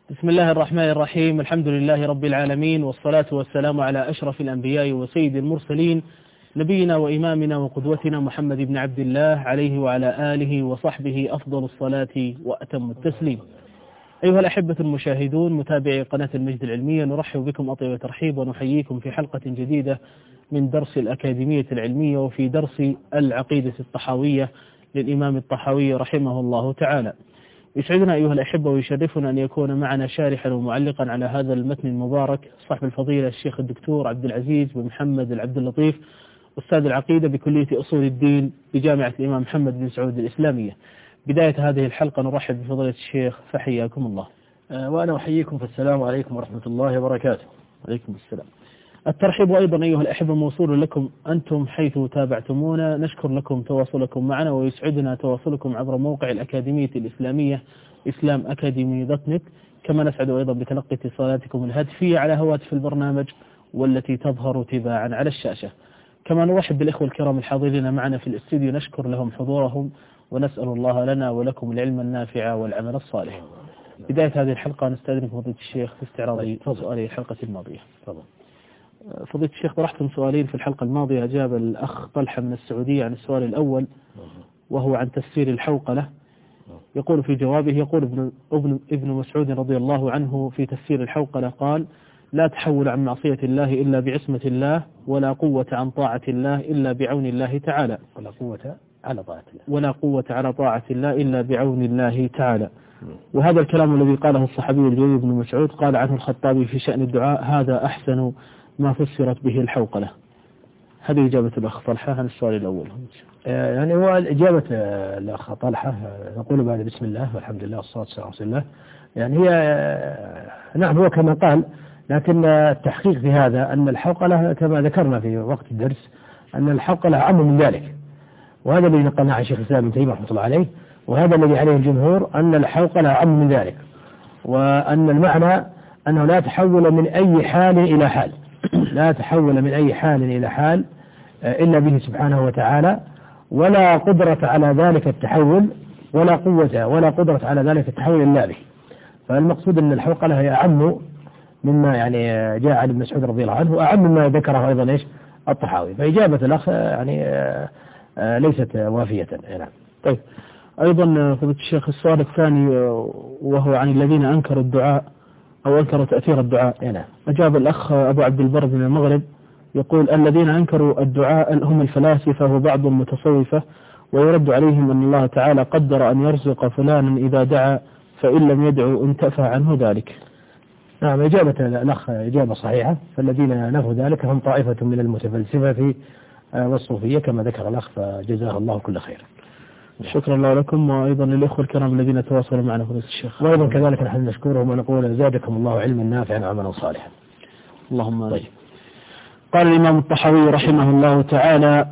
بسم الله الرحمن الرحيم. الحمد لله رب العالمين، والصلاة والسلام على أشرف الأنبياء وسيد المرسلين، نبينا وإمامنا وقدوتنا محمد بن عبد الله عليه وعلى آله وصحبه أفضل الصلاة وأتم التسليم. أيها الأحبة المشاهدون متابعي قناة المجد العلمية، نرحب بكم أطيب ترحيب ونحييكم في حلقة جديدة من درس الأكاديمية العلمية، وفي درس العقيدة الطحاوية للإمام الطحاوي رحمه الله تعالى. يسعدنا أيها الأحبة ويشرفنا أن يكون معنا شارحا ومعلقا على هذا المتن المبارك صاحب الفضيلة الشيخ الدكتور عبد العزيز بن محمد العبد اللطيف، أستاذ العقيدة بكلية أصول الدين بجامعة الإمام محمد بن سعود الإسلامية. بداية هذه الحلقة نرحب بفضيلة الشيخ، فحياكم الله. وأنا أحييكم، فالسلام عليكم ورحمة الله وبركاته. عليكم السلام. الترحيب أيضا أيها الأحبة موصول لكم أنتم حيث تابعتمونا، نشكر لكم تواصلكم معنا، ويسعدنا تواصلكم عبر موقع الأكاديمية الإسلامية islamacademy.net، كما نسعد أيضا بتلقي اتصالاتكم الهاتفية على هواتف البرنامج والتي تظهر تباعا على الشاشة. كما نرحب بالإخوة الكرام الحاضرين معنا في الاستديو، نشكر لهم حضورهم ونسأل الله لنا ولكم العلم النافع والعمل الصالح. بداية هذه الحلقة نستأذنكم فضيلة الشيخ في استعراض سؤالي الحلقة الماضية. فضيلة الشيخ طرحتم سؤالين في الحلقة الماضية، أجاب الأخ طلحة من السعودية عن السؤال الأول وهو عن تفسير الحوقلة. يقول في جوابه، يقول ابن مسعود رضي الله عنه في تفسير الحوقلة قال: لا تحول عن معصية الله إلا بعصمة الله، ولا قوة عن طاعة الله إلا بعون الله تعالى، ولا قوة على طاعة الله، ولا قوة على طاعة الله إلا بعون الله تعالى. وهذا الكلام الذي قاله الصحابي الجليل ابن مسعود قال عنه الخطابي في شأن الدعاء: هذا أحسن ما فسرت به الحوقلة. هذه إجابة الأخ طلحة عن السؤال الأول. يعني هو إجابة الأخ طلحة، نقول بعد بسم الله والحمد لله والصلاة والسلام على رسول الله. يعني هي نعم هو كما قال، لكن التحقيق في هذا أن الحوقلة كما ذكرنا في وقت الدرس أن الحوقلة أعم من ذلك، وهذا الذي نقلنا عن شيخ الإسلام ابن تيمية رحمة الله عليه، وهذا الذي عليه الجمهور أن الحوقلة أعم من ذلك، وأن المعنى أنه لا تحول من أي حال إلى حال، لا تحول من أي حال إلى حال إلا به سبحانه وتعالى، ولا قدرة على ذلك التحول، ولا قوة ولا قدرة على ذلك التحول إلا به. فالمقصود أن الحوقلة هي أعم مما يعني جاء عن ابن مسعود رضي الله عنه، وأعم مما ذكره أيضا إيش الطحاوي. فإجابة الأخ يعني ليست وافية. نعم. طيب، أيضا فضيلة الشيخ السؤال الثاني وهو عن الذين أنكروا الدعاء أو أنكروا تأثير الدعاء. نعم. أجاب الأخ أبو عبد البر من المغرب يقول: الذين أنكروا الدعاء هم الفلاسفة وبعض المتصوفة، ويرد عليهم أن الله تعالى قدر أن يرزق فلانا إذا دعا، فإن لم يدعو انتفى عنه ذلك. نعم، إجابة الأخ إجابة صحيحة. فالذين نفوا ذلك هم طائفة من المتفلسفة والصوفية كما ذكر الأخ، فجزاه الله كل خير. شكرا الله لكم، وأيضا للإخوة الكرام الذين تواصلوا معنا فضيلة الشيخ، وأيضا كذلك نحن نشكرهم ونقول زادكم الله علما نافعا وعملا صالحا. اللهم. طيب. قال الإمام الطحاوي رحمه الله تعالى: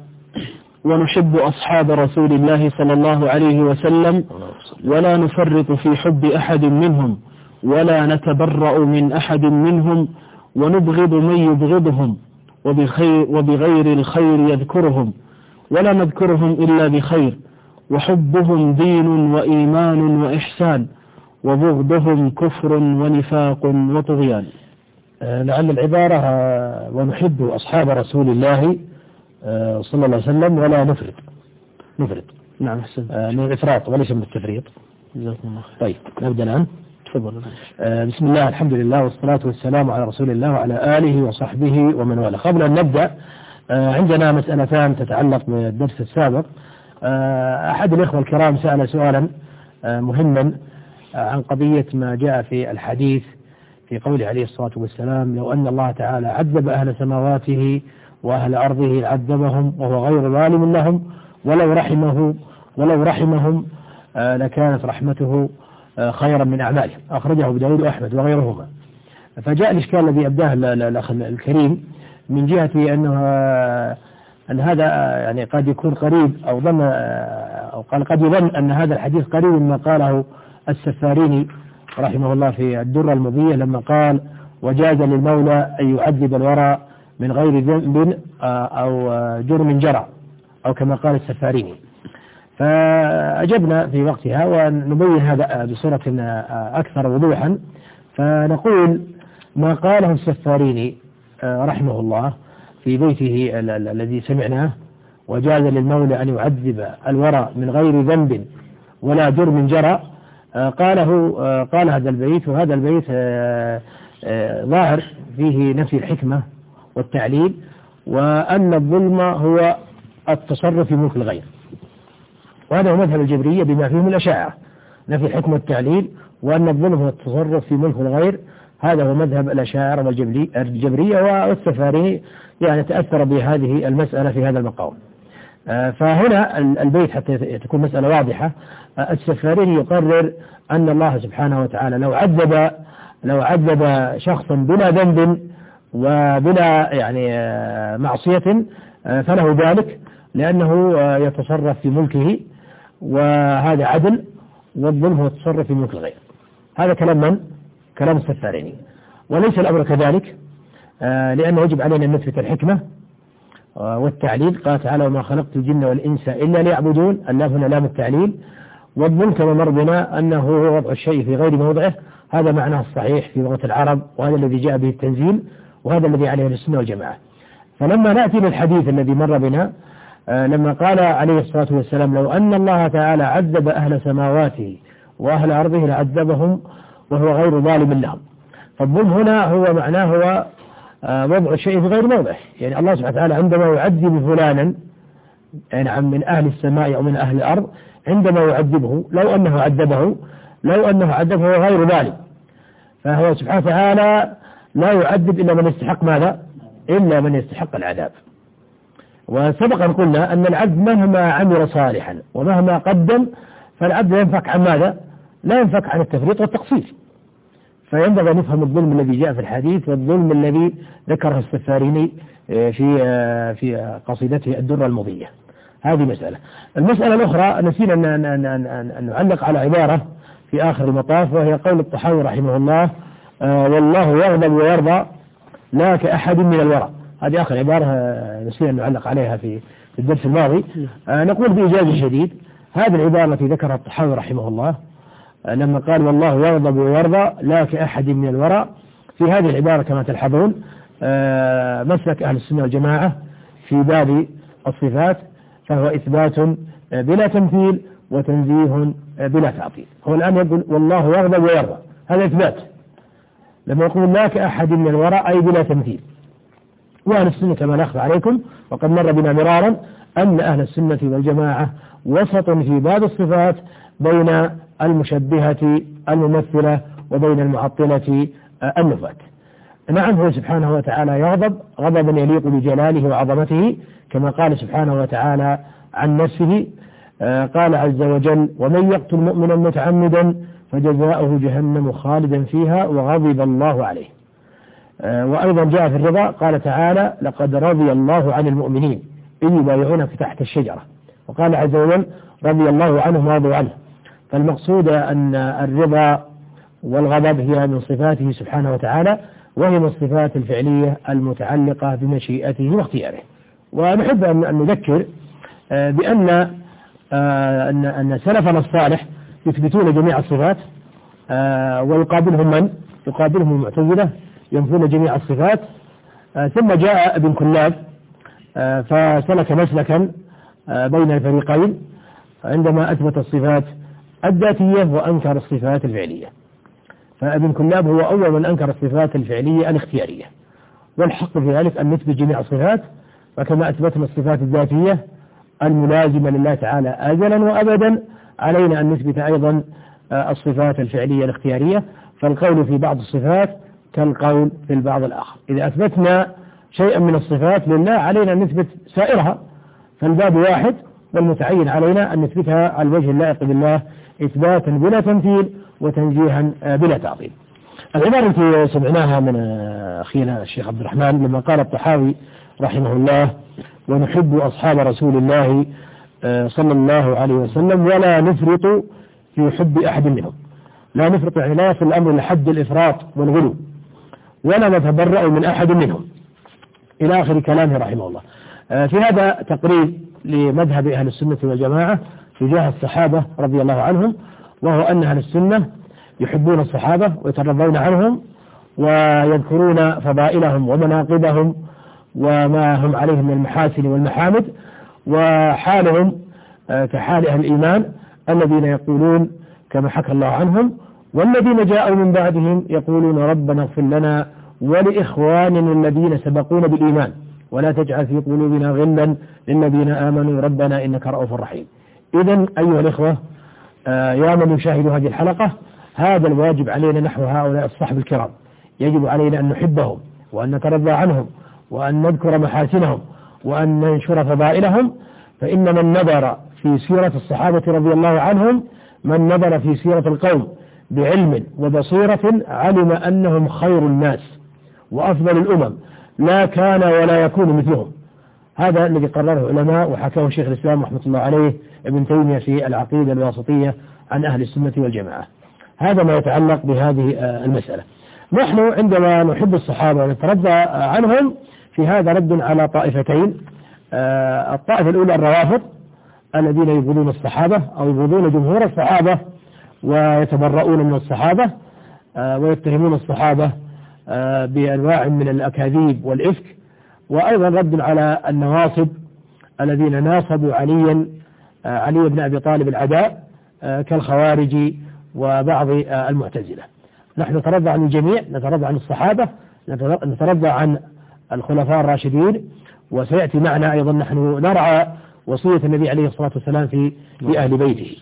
ونحب أصحاب رسول الله صلى الله عليه وسلم، ولا نفرط في حب أحد منهم، ولا نتبرأ من أحد منهم، ونبغض من يبغضهم، وبغير الخير يذكرهم، ولا نذكرهم إلا بخير، وحبهم دين وإيمان وإحسان، وبغضهم كفر ونفاق وطغيان. لعل العبارة ونحب أصحاب رسول الله صلى الله عليه وسلم ولا نفرط. نعم، أحسن. من الإفراط وليس من التفريط. جزاكم الله. طيب، نبدأ الآن. تفضل. بسم الله الحمد لله والصلاة والسلام على رسول الله وعلى آله وصحبه ومن والاه. قبل أن نبدأ عندنا مسألتان تتعلق بالدرس السابق. أحد الإخوة الكرام سأل سؤالا مهما عن قضية ما جاء في الحديث في قوله عليه الصلاة والسلام: لو أن الله تعالى عذب أهل سماواته وأهل أرضه لعذبهم وهو غير ظالم لهم، ولو رحمهم لكانت رحمته خيرا من أعمالهم. أخرجه أبو داود وأحمد وغيرهما. فجاء الإشكال الذي أبداه الأخ الكريم من جهة أن هذا يعني قد يكون قريب أو ظن أو قال قد يظن أن هذا الحديث قريب مما قاله السفاريني رحمه الله في الدرة المضية لما قال: وجاز للمولى أن يعذب الورى من غير ذنب أو جرم جرى، أو كما قال السفاريني. فأجبنا في وقتها ونبين هذا بصورة أكثر وضوحا، فنقول ما قاله السفاريني رحمه الله في بيته الذي سمعناه: وجاز للمولى أن يعذب الورى من غير ذنب ولا جرم جرى، قال هذا البيت، وهذا البيت ظاهر فيه نفي الحكمة والتعليل، وأن الظلم هو التصرف في ملك الغير، وهذا هو مذهب الجبرية بما فيهم الأشاعرة، نفي الحكمة والتعليل، وأن الظلم هو التصرف في ملك الغير، هذا هو مذهب الأشاعرة والجبرية. والسفاريني يعني تأثر بهذه المسألة في هذا المقام. فهنا البيت حتى تكون مسألة واضحة، السفاريني يقرر أن الله سبحانه وتعالى لو عذب شخصا بلا ذنب وبلا يعني معصية فله ذلك، لأنه يتصرف في ملكه، وهذا عدل، والظلم هو التصرف في ملك الغير. هذا كلام من؟ كلام السفاريني. وليس الأمر كذلك، لأنه يجب علينا أن نثبت الحكمة والتعليل. قال تعالى: وما خلقت الجن والإنس إلا ليعبدون، اللام هنا لام التعليل. والظلم كما مر بنا أنه هو وضع الشيء في غير موضعه، هذا معناه الصحيح في لغة العرب، وهذا الذي جاء به التنزيل، وهذا الذي عليه السنة والجماعة. فلما نأتي للحديث الذي مر بنا، لما قال عليه الصلاة والسلام: لو أن الله تعالى عذب أهل سماواته وأهل أرضه لعذبهم وهو غير ظالم لهم. فالظلم هنا هو معناه هو وضع الشيء في غير موضعه، يعني الله سبحانه وتعالى عندما يعذب فلانا يعني من أهل السماء أو من أهل الأرض، عندما يعذبه لو أنه عذبه هو غير ظالم، فهو سبحانه وتعالى لا يعذب إلا من يستحق ماذا؟ إلا من يستحق العذاب. وسبقا قلنا أن العبد مهما عمل صالحا ومهما قدم، فالعبد لا ينفك عن ماذا؟ لا ينفك عن التفريط والتقصير. فينبغي أن نفهم الظلم الذي جاء في الحديث والظلم الذي ذكره السفاريني في قصيدته الدرة المضية. هذه مسألة. المسألة الأخرى نسينا أن نعلق على عبارة في آخر المطاف، وهي قول الطحاوي رحمه الله: والله يغضب ويرضى لا كأحد من الورى. هذه آخر عبارة نسينا أن نعلق عليها في الدرس الماضي. نقول بإجازة شديد هذه العبارة التي ذكرها الطحاوي رحمه الله لما قال: والله يغضب ويرضى لا كأحد من الورى، في هذه العبارة كما تلحظون مسلك أهل السنة والجماعة في باب الصفات، فهو إثبات بلا تمثيل وتنزيه بلا تعطيل. هو الآن يقول والله يغضب ويرضى، هذا إثبات. لما يقول لا كأحد من الورى أي بلا تمثيل. وأهل السنة كما نخفى عليكم وقد مر بنا مرارا أن أهل السنة والجماعة وسط في باب الصفات بين المشبهة الممثلة وبين المعطلة النفاة. نعم، هو سبحانه وتعالى يغضب غضبا يليق بجلاله وعظمته، كما قال سبحانه وتعالى عن نفسه، قال عز وجل: ومن يقتل مؤمنا متعمدا فجزاؤه جهنم خالدا فيها وغضب الله عليه. وأيضا جاء في الرضا قال تعالى: لقد رضي الله عن المؤمنين إذ يبايعونك تحت الشجرة، وقال عز وجل: رضي الله عنهم ورضوا عنه. فالمقصود أن الرضا والغضب هي من صفاته سبحانه وتعالى، وهي من الصفات الفعلية المتعلقة بمشيئته واختياره. ونحب أن نذكر بأن أن سلفنا الصالح يثبتون جميع الصفات، ويقابلهم من؟ يقابلهم المعتزلة ينفون جميع الصفات. ثم جاء ابن كلاب فسلك مسلكا بين الفريقين عندما أثبت الصفات الذاتية وأنكر الصفات الفعلية. فابن كلاب هو أول من أنكر الصفات الفعلية الاختيارية، والحق في ذلك أن نثبت جميع الصفات، وكما أثبتنا الصفات الذاتية الملازمة لله تعالى أزلا وأبدا، علينا أن نثبت أيضا الصفات الفعلية الاختيارية. فالقول في بعض الصفات كالقول في البعض الآخر. إذا أثبتنا شيئا من الصفات لله علينا أن نثبت سائرها، فالباب واحد، والمتعين علينا أن نثبتها على الوجه اللائق بالله إثباتا بلا تمثيل وتنزيها بلا تعطيل. العبارة التي سمعناها من أخينا الشيخ عبد الرحمن لما قال الطحاوي رحمه الله: ونحب أصحاب رسول الله صلى الله عليه وسلم ولا نفرط في حب أحد منهم. لا نفرط يعني لا يصل الأمر لحد الإفراط والغلو، ولا نتبرأ من أحد منهم، إلى آخر كلامه رحمه الله. في هذا تقريب لمذهب أهل السنة والجماعة تجاه الصحابة رضي الله عنهم، وهو أن أهل السنة يحبون الصحابة ويترضون عنهم ويذكرون فضائلهم ومناقبهم وما هم عليه من المحاسن والمحامد، وحالهم كحال أهل الإيمان الذين يقولون كما حكى الله عنهم: والذين جاءوا من بعدهم يقولون ربنا اغفر لنا ولإخواننا الذين سبقونا بالإيمان ولا تجعل في قلوبنا غلا للذين آمنوا ربنا إنك رؤوف رحيم. إذن أيها الإخوة، يا من يشاهد هذه الحلقة، هذا الواجب علينا نحو هؤلاء الصحب الكرام. يجب علينا أن نحبهم وأن نترضى عنهم وأن نذكر محاسنهم وأن ننشر فضائلهم، فإن من نظر في سيرة الصحابة رضي الله عنهم، من نظر في سيرة القوم بعلم وبصيرة، علم أنهم خير الناس وأفضل الأمم، لا كان ولا يكون مثلهم. هذا الذي قرره العلماء وحكاه شيخ الإسلام رحمة الله عليه ابن تيمية في العقيدة الواسطية عن أهل السنة والجماعة. هذا ما يتعلق بهذه المسألة. نحن عندما نحب الصحابة ونترضى عنهم، في هذا رد على طائفتين. الطائفة الأولى الروافض الذين يبغضون الصحابة أو يبغضون جمهور الصحابة ويتبرؤون من الصحابة ويتهمون الصحابة بأنواع من الأكاذيب والإفك، وأيضا رد على النواصب الذين ناصبوا علي بن أبي طالب العداء كالخوارج وبعض المعتزلة. نحن نترضى عن الجميع، نترضى عن الصحابة، نترضى عن الخلفاء الراشدين، وسيأتي معنا أيضا نحن نرعى وصية النبي عليه الصلاة والسلام في أهل بيته.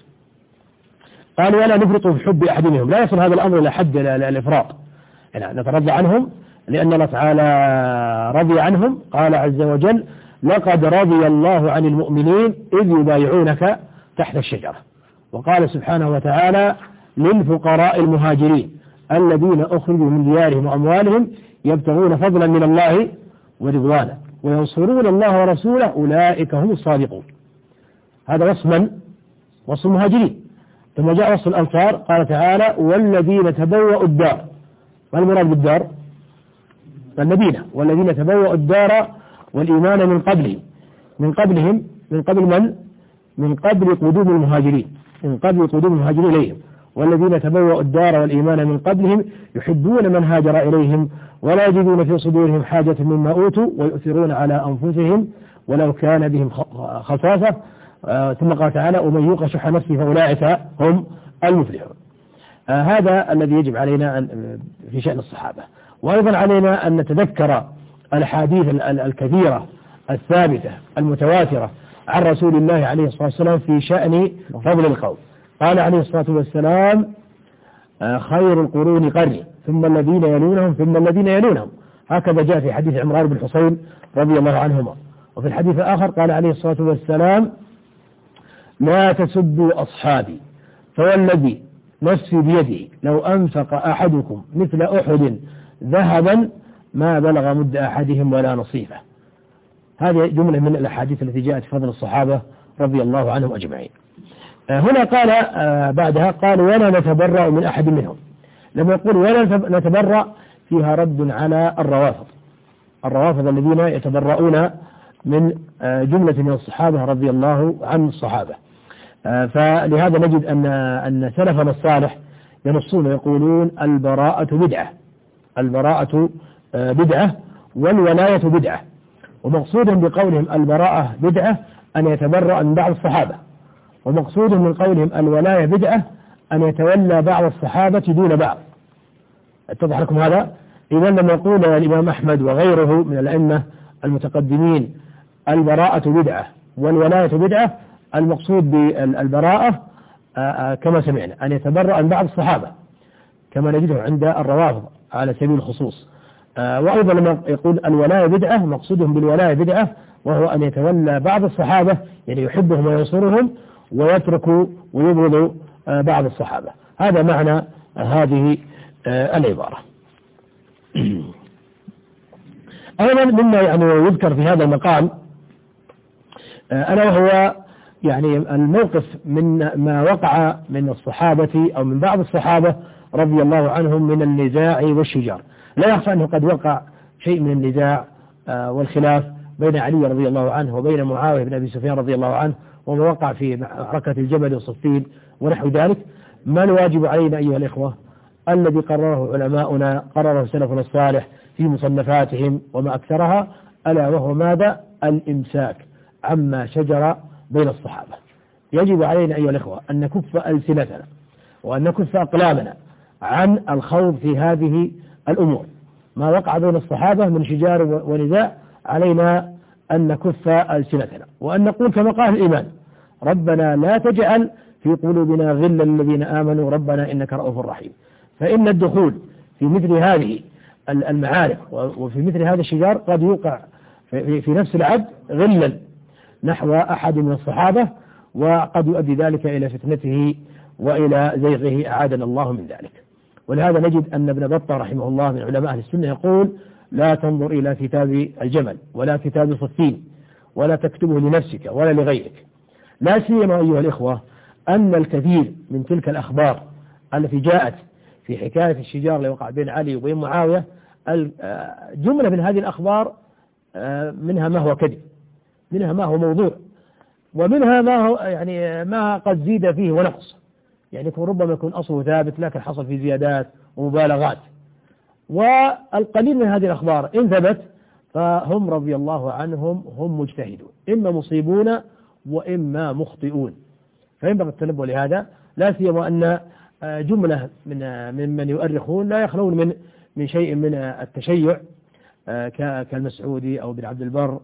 قال: ولا نفرط في حب أحد منهم. لا يصل هذا الأمر إلى حد الإفراط. يعني نترضى عنهم لأن الله تعالى رضي عنهم. قال عز وجل: لقد رضي الله عن المؤمنين إذ يبايعونك تحت الشجرة. وقال سبحانه وتعالى: للفقراء المهاجرين الذين أخرجوا من ديارهم وأموالهم يبتغون فضلا من الله ورضوانا وينصرون الله ورسوله أولئك هم الصادقون. هذا وصف من؟ وصف المهاجرين. ثم جاء وصف الأنصار، قال تعالى: والذين تبوأوا الدار. ما المراد بالدار؟ المدينة. والذين تبوأوا الدار والإيمان من قبلهم. من قبل من؟ من قبل قدوم المهاجرين، من قبل قدوم المهاجرين إليهم. والذين تبوأوا الدار والإيمان من قبلهم يحبون من هاجر إليهم ولا يجدون في صدورهم حاجة مما أوتوا ويؤثرون على أنفسهم ولو كان بهم خصاصة. ثم قال تعالى: ومن يوق شح نفسه فأولئك هم المفلحون. هذا الذي يجب علينا في شأن الصحابة. وأيضا علينا أن نتذكر الحديث الكثيرة الثابتة المتواترة عن رسول الله عليه الصلاة والسلام في شأن فضل القوم. قال عليه الصلاة والسلام: خير القرون قرني ثم الذين يلونهم ثم الذين يلونهم. هكذا جاء في حديث عمران بن حسين رضي الله عنهما. وفي الحديث الآخر قال عليه الصلاة والسلام: لا تسبوا أصحابي فوالذي نفسي بيده لو أنفق أحدكم مثل أحد ذهبا ما بلغ مد أحدهم ولا نصيفه. هذه جملة من الأحاديث التي جاءت في فضل الصحابة رضي الله عنهم أجمعين. هنا قال بعدها قال: ولا نتبرأ من أحد منهم. لما يقول ولا نتبرأ فيها رد على الروافض الذين يتبرؤون من جملة من الصحابة رضي الله عن الصحابة. فلهذا نجد أن سلفنا الصالح ينصون ويقولون: البراءة بدعة والولاية بدعة. ومقصودهم بقولهم البراءة بدعة أن يتبرأ من بعض الصحابة، ومقصودهم من قولهم الولاية بدعة أن يتولى بعض الصحابة دون بعض. اتضح لكم هذا؟ إذا لما يقول الإمام أحمد وغيره من الأئمة المتقدمين البراءة بدعة والولاية بدعة، المقصود بالبراءة كما سمعنا أن يتبرأ من بعض الصحابة كما نجده عند الروافض على سبيل الخصوص. وأيضا لما يقول الولاية بدعة، مقصودهم بالولاية بدعة وهو أن يتولى بعض الصحابة، يعني يحبهم وينصرهم ويترك ويبغض بعض الصحابة. هذا معنى هذه العبارة. أيضا مما يعني يذكر في هذا المقام ألا وهو يعني الموقف من ما وقع من الصحابة أو من بعض الصحابة رضي الله عنهم من النزاع والشجار. لا يخفى أنه قد وقع شيء من النزاع والخلاف بين علي رضي الله عنه وبين معاوية بن أبي سفيان رضي الله عنه، وما وقع في معركة الجبل والصفين ونحو ذلك. ما الواجب علينا أيها الإخوة؟ الذي قرره علماؤنا، قرره سلفنا الصالح في مصنفاتهم وما أكثرها، ألا وهو ماذا؟ الإمساك عما شجر بين الصحابة. يجب علينا أيها الإخوة أن نكف ألسنتنا وأن نكف أقلامنا عن الخوض في هذه الأمور. ما وقع بين الصحابة من شجار ونزاع علينا أن نكف ألسنتنا وأن نقول كما قال الإيمان: ربنا لا تجعل في قلوبنا غلا للذين آمنوا ربنا إنك رؤوف رحيم. فإن الدخول في مثل هذه المعارك وفي مثل هذا الشجار قد يوقع في نفس العبد غلا نحو أحد من الصحابة، وقد يؤدي ذلك إلى فتنته وإلى زيغه، أعاذنا الله من ذلك. ولهذا نجد أن ابن بطة رحمه الله من علماء أهل السنة يقول: لا تنظر إلى كتاب الجمل ولا كتاب صفين ولا تكتبه لنفسك ولا لغيرك. لا سيما أيها الإخوة أن الكثير من تلك الأخبار التي جاءت في حكاية الشجار اللي وقع بين علي وبين معاوية، جملة من هذه الأخبار منها ما هو كذب، منها ما هو موضوع، ومنها ما هو يعني ما قد زيد فيه ونقص، يعني ربما يكون أصله ثابت لكن حصل فيه زيادات ومبالغات. والقليل من هذه الأخبار إن ثبت فهم رضي الله عنهم هم مجتهدون، إما مصيبون وإما مخطئون، فينبغي التنبه لهذا. لا سيما أن جملة ممن يؤرخون لا يخلون من شيء من التشيع كالمسعودي أو بن عبد البر،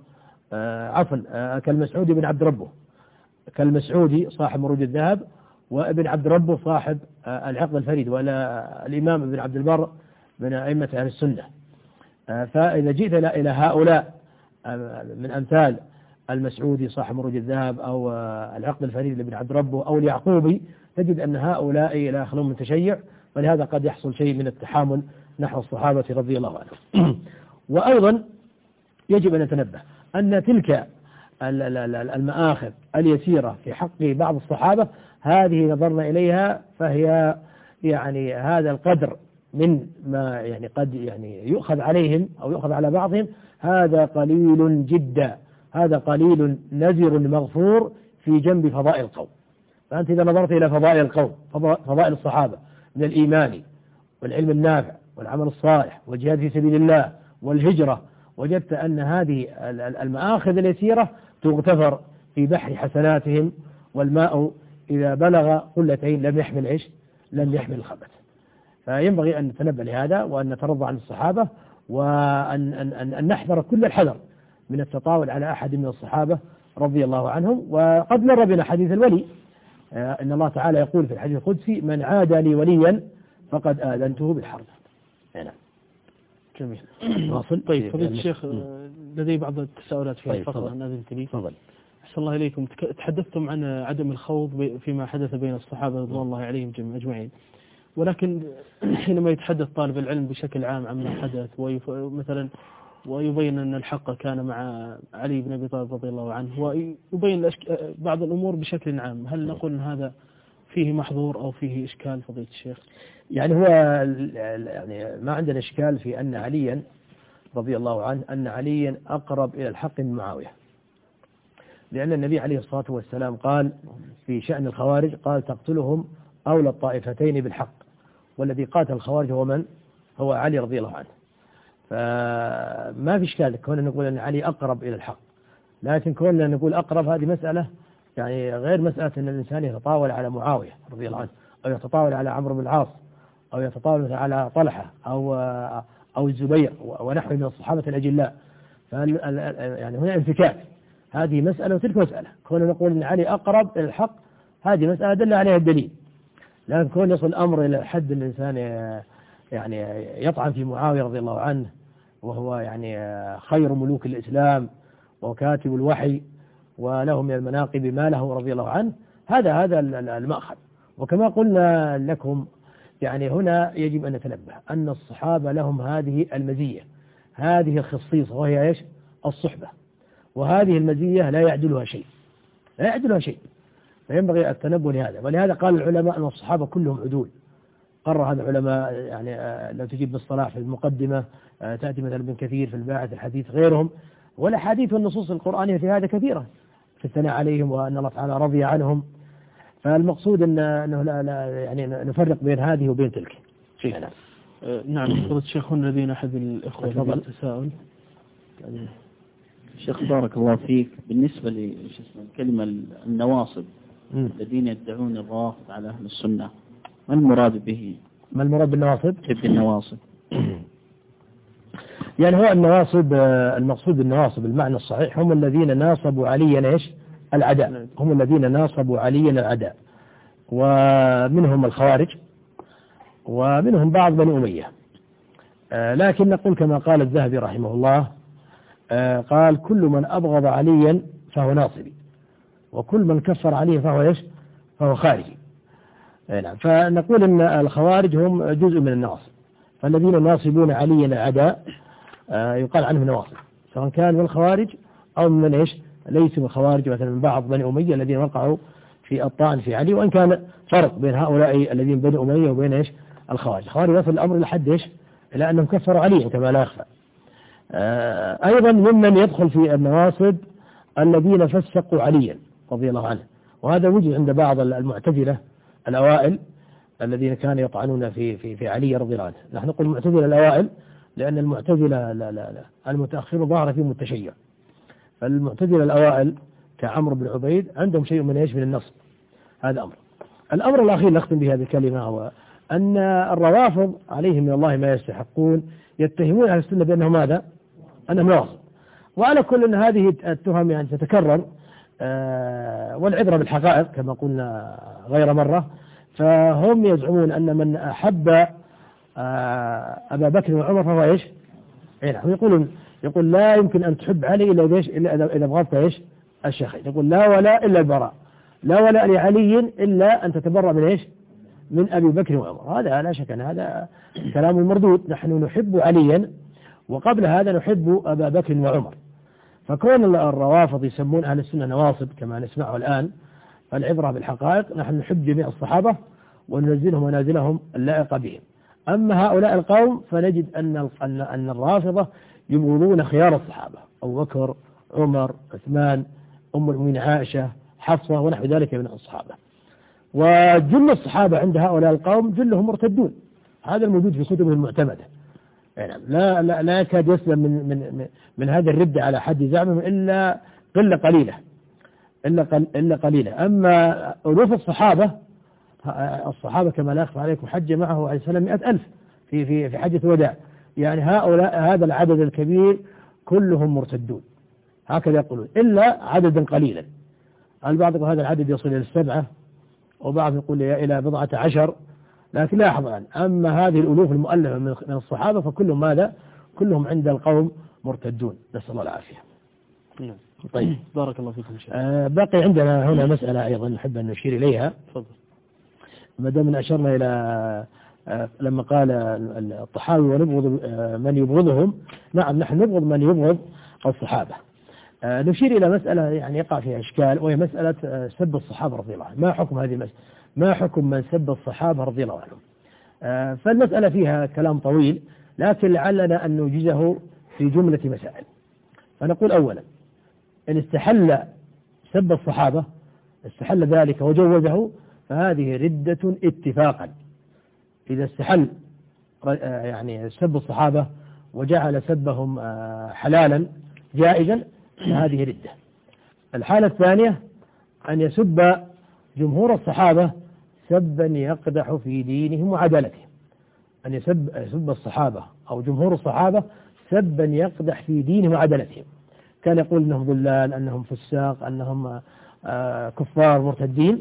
عفوا كالمسعودي بن عبد ربه، كالمسعودي صاحب مروج الذهب، وابن عبد ربه صاحب العقد الفريد، ولا الإمام ابن عبد البر من أئمة أهل السنة. فإذا جئت إلى هؤلاء من أمثال المسعودي صاحب مروج الذهب أو العقد الفريد لابن عبد ربه أو اليعقوبي، تجد أن هؤلاء لا يخلون من تشيع، ولهذا قد يحصل شيء من التحامل نحو الصحابة رضي الله عنهم. وأيضا يجب أن نتنبه أن تلك المآخذ اليسيرة في حق بعض الصحابة هذه نظرنا إليها فهي يعني هذا القدر من ما يعني قد يعني يؤخذ عليهم أو يؤخذ على بعضهم، هذا قليل جدا، هذا قليل نزر مغفور في جنب فضائل القوم. فأنت إذا نظرت إلى فضائل القوم، فضائل الصحابة من الإيمان والعلم النافع والعمل الصالح والجهاد في سبيل الله والهجرة، وجدت أن هذه المآخذ اليسيرة تغتفر في بحر حسناتهم، والماء إذا بلغ قلتين لم يحمل لم يحمل الخبث. فينبغي أن نتنبه لهذا وأن نترضى عن الصحابة، وأن نحذر كل الحذر من التطاول على أحد من الصحابة رضي الله عنهم. وقد مر بنا حديث الولي، إن الله تعالى يقول في الحديث القدسي: من عادى لي وليا فقد آذنته بالحرب. نعم. جميل. طيب فضيلة الشيخ، لدي بعض التساؤلات في الفقرة نازلت لي. تفضل. أحسن الله إليكم. تحدثتم عن عدم الخوض فيما حدث بين الصحابة رضوان الله عليهم أجمعين، ولكن حينما يتحدث طالب العلم بشكل عام عما حدث مثلا ويبين أن الحق كان مع علي بن أبي طالب رضي الله عنه، ويبين بعض الأمور بشكل عام، هل نقول أن هذا فيه محظور أو فيه إشكال فضيلة الشيخ؟ يعني هو يعني ما عندنا إشكال في أن عليا رضي الله عنه أن عليا أقرب إلى الحق من معاوية، لأن النبي عليه الصلاة والسلام قال في شأن الخوارج، قال: تقتلهم أولى الطائفتين بالحق، والذي قاتل الخوارج هو من؟ هو علي رضي الله عنه. فما في إشكال كوننا نقول أن علي أقرب إلى الحق، لكن كوننا نقول أقرب هذه مسألة يعني غير مسألة أن الإنسان يتطاول على معاوية رضي الله عنه، أو يتطاول على عمرو بن العاص، أو يتطاول على طلحة أو الزبير ونحوه من الصحابة الأجلاء. يعني هنا انفكاك، هذه مسألة وتلك مسألة. كوننا نقول أن علي أقرب إلى الحق هذه مسألة دل عليها الدليل، لكن كون يصل الأمر إلى حد الإنسان يعني يطعن في معاوية رضي الله عنه، وهو يعني خير ملوك الإسلام وكاتب الوحي وله من المناقب ما له رضي الله عنه، هذا المأخذ. وكما قلنا لكم يعني هنا يجب أن نتنبه أن الصحابة لهم هذه المزية، هذه الخصيصة، وهي إيش؟ الصحبة. وهذه المزية لا يعدلها شيء، لا يعدلها شيء، فينبغي التنبه لهذا. ولهذا قال العلماء أن الصحابة كلهم عدول. قرر هذا العلماء يعني لو تجيب بالصلاح في المقدمة، تأتي مثلا ابن كثير في الباعث الحديث، غيرهم، والأحاديث والنصوص القرآنية في هذا كثيرة في الثناء عليهم وأن الله تعالى رضي عنهم. فالمقصود أنه لا يعني نفرق بين هذه وبين تلك. نعم فضيلة الشيخ، هنا لدينا أحد الإخوة بالتساؤل. شيخ بارك الله فيك، بالنسبة لكلمة النواصب الذين يدعون الرافض على أهل السنة، ما المراد به؟ ما المراد بالنواصب؟ بالنواصب يعني هو النواصب، المقصود بالنواصب المعنى الصحيح هم الذين ناصبوا عليا ايش؟ العداء، هم الذين ناصبوا عليا العداء، ومنهم الخوارج ومنهم بعض بني أمية. لكن نقول كما قال الذهبي رحمه الله، قال كل من أبغض عليا فهو ناصبي، وكل من كفر عليه فهو ايش؟ فهو خارجي. نعم. فنقول ان الخوارج هم جزء من النواصب، فالذين ناصبون عليا العداء يقال عنهم نواصب، سواء كان من الخوارج أو من ايش؟ ليسوا من الخوارج، مثلا من بعض بني أمية الذين وقعوا في الطعن في علي، وإن كان فرق بين هؤلاء الذين بني أمية وبين ايش؟ الخوارج. الخوارج وصل الأمر لحد ايش؟ إلى أنهم كفروا علي كما لا يخفى. أيضا ممن يدخل في النواصب الذين فسقوا عليا رضي الله عنه، وهذا وجد عند بعض المعتزلة الأوائل الذين كانوا يطعنون في علي رضي الله عنه. نحن نقول المعتزلة الأوائل لأن المعتزلة المتأخر ظهر فيهم التشيع، فالمعتزلة الأوائل كعمرو بن عبيد عندهم شيء من ايش؟ من النصب. هذا أمر. الأمر الأخير نختم بهذه الكلمة هو أن الروافض عليهم من الله ما يستحقون، يتهمون أهل السنة بأنهم ماذا؟ أنهم نواصب. وعلى كل أن هذه التهم يعني تتكرر، والعبرة بالحقائق كما قلنا غير مرة. فهم يزعمون أن من أحب أبا بكر وعمر فهو إيش؟ نعم. يقول لا يمكن أن تحب علي إلا بغضت إيش؟ الشيخين. يقول لا ولا إلا البراء، لا ولا لعلي إلا أن تتبرأ من إيش؟ من أبي بكر وعمر. هذا لا شك أن هذا كلام مردود. نحن نحب عليا، وقبل هذا نحب أبا بكر وعمر. فكون الروافض يسمون أهل السنة نواصب كما نسمعه الآن، فالعبرة بالحقائق. نحن نحب جميع الصحابة وننزلهم منازلهم اللائقة بهم. أما هؤلاء القوم فنجد أن الرافضة يبغضون خيار الصحابة، أبو بكر، عمر، عثمان، أم المؤمنين عائشة، حفصة ونحو ذلك من الصحابة. وجل الصحابة عند هؤلاء القوم جلهم مرتدون، هذا الموجود في كتبه المعتمدة. يعني لا يكاد يسلم من هذا الردة على حد زعمهم إلا قلة قليلة، إلا قليلة. أما ألوف الصحابة كما لا يخفى عليكم حج معه عليه السلام 100,000 في حجة الوداع. يعني هؤلاء هذا العدد الكبير كلهم مرتدون، هكذا يقولون، إلا عددا قليلا. البعض يقول هذا العدد يصل إلى 7، وبعض يقول إلى 14. لكن لاحظ الآن، أما هذه الألوف المؤلفة من الصحابة فكلهم ماذا؟ كلهم عند القوم مرتدون، نسأل الله العافية. طيب بارك الله فيكم. باقي عندنا هنا مسألة أيضا نحب أن نشير إليها. تفضل. ما دام أشرنا إلى لما قال الطحاوي ونبغض من يبغضهم، نعم نحن نبغض من يبغض الصحابة. نشير إلى مسألة يعني يقع فيها إشكال، وهي مسألة سب الصحابة رضي الله عنهم. ما حكم هذه المسألة؟ ما حكم من سب الصحابة رضي الله عنهم؟ فالمسألة فيها كلام طويل، لكن لعلنا أن نوجزه في جملة مسائل. فنقول أولا، إن استحل سب الصحابة، استحل ذلك وجوزه، فهذه ردة اتفاقا. إذا استحل يعني سب الصحابة وجعل سبهم حلالا جائزا فهذه ردة. الحالة الثانية أن يسب جمهور الصحابة سبا يقدح في دينهم وعدالتهم. أن يسب الصحابة أو جمهور الصحابة سبا يقدح في دينهم وعدالتهم، كان يقول أنهم ضلال، أنهم فساق، أنهم كفار مرتدين.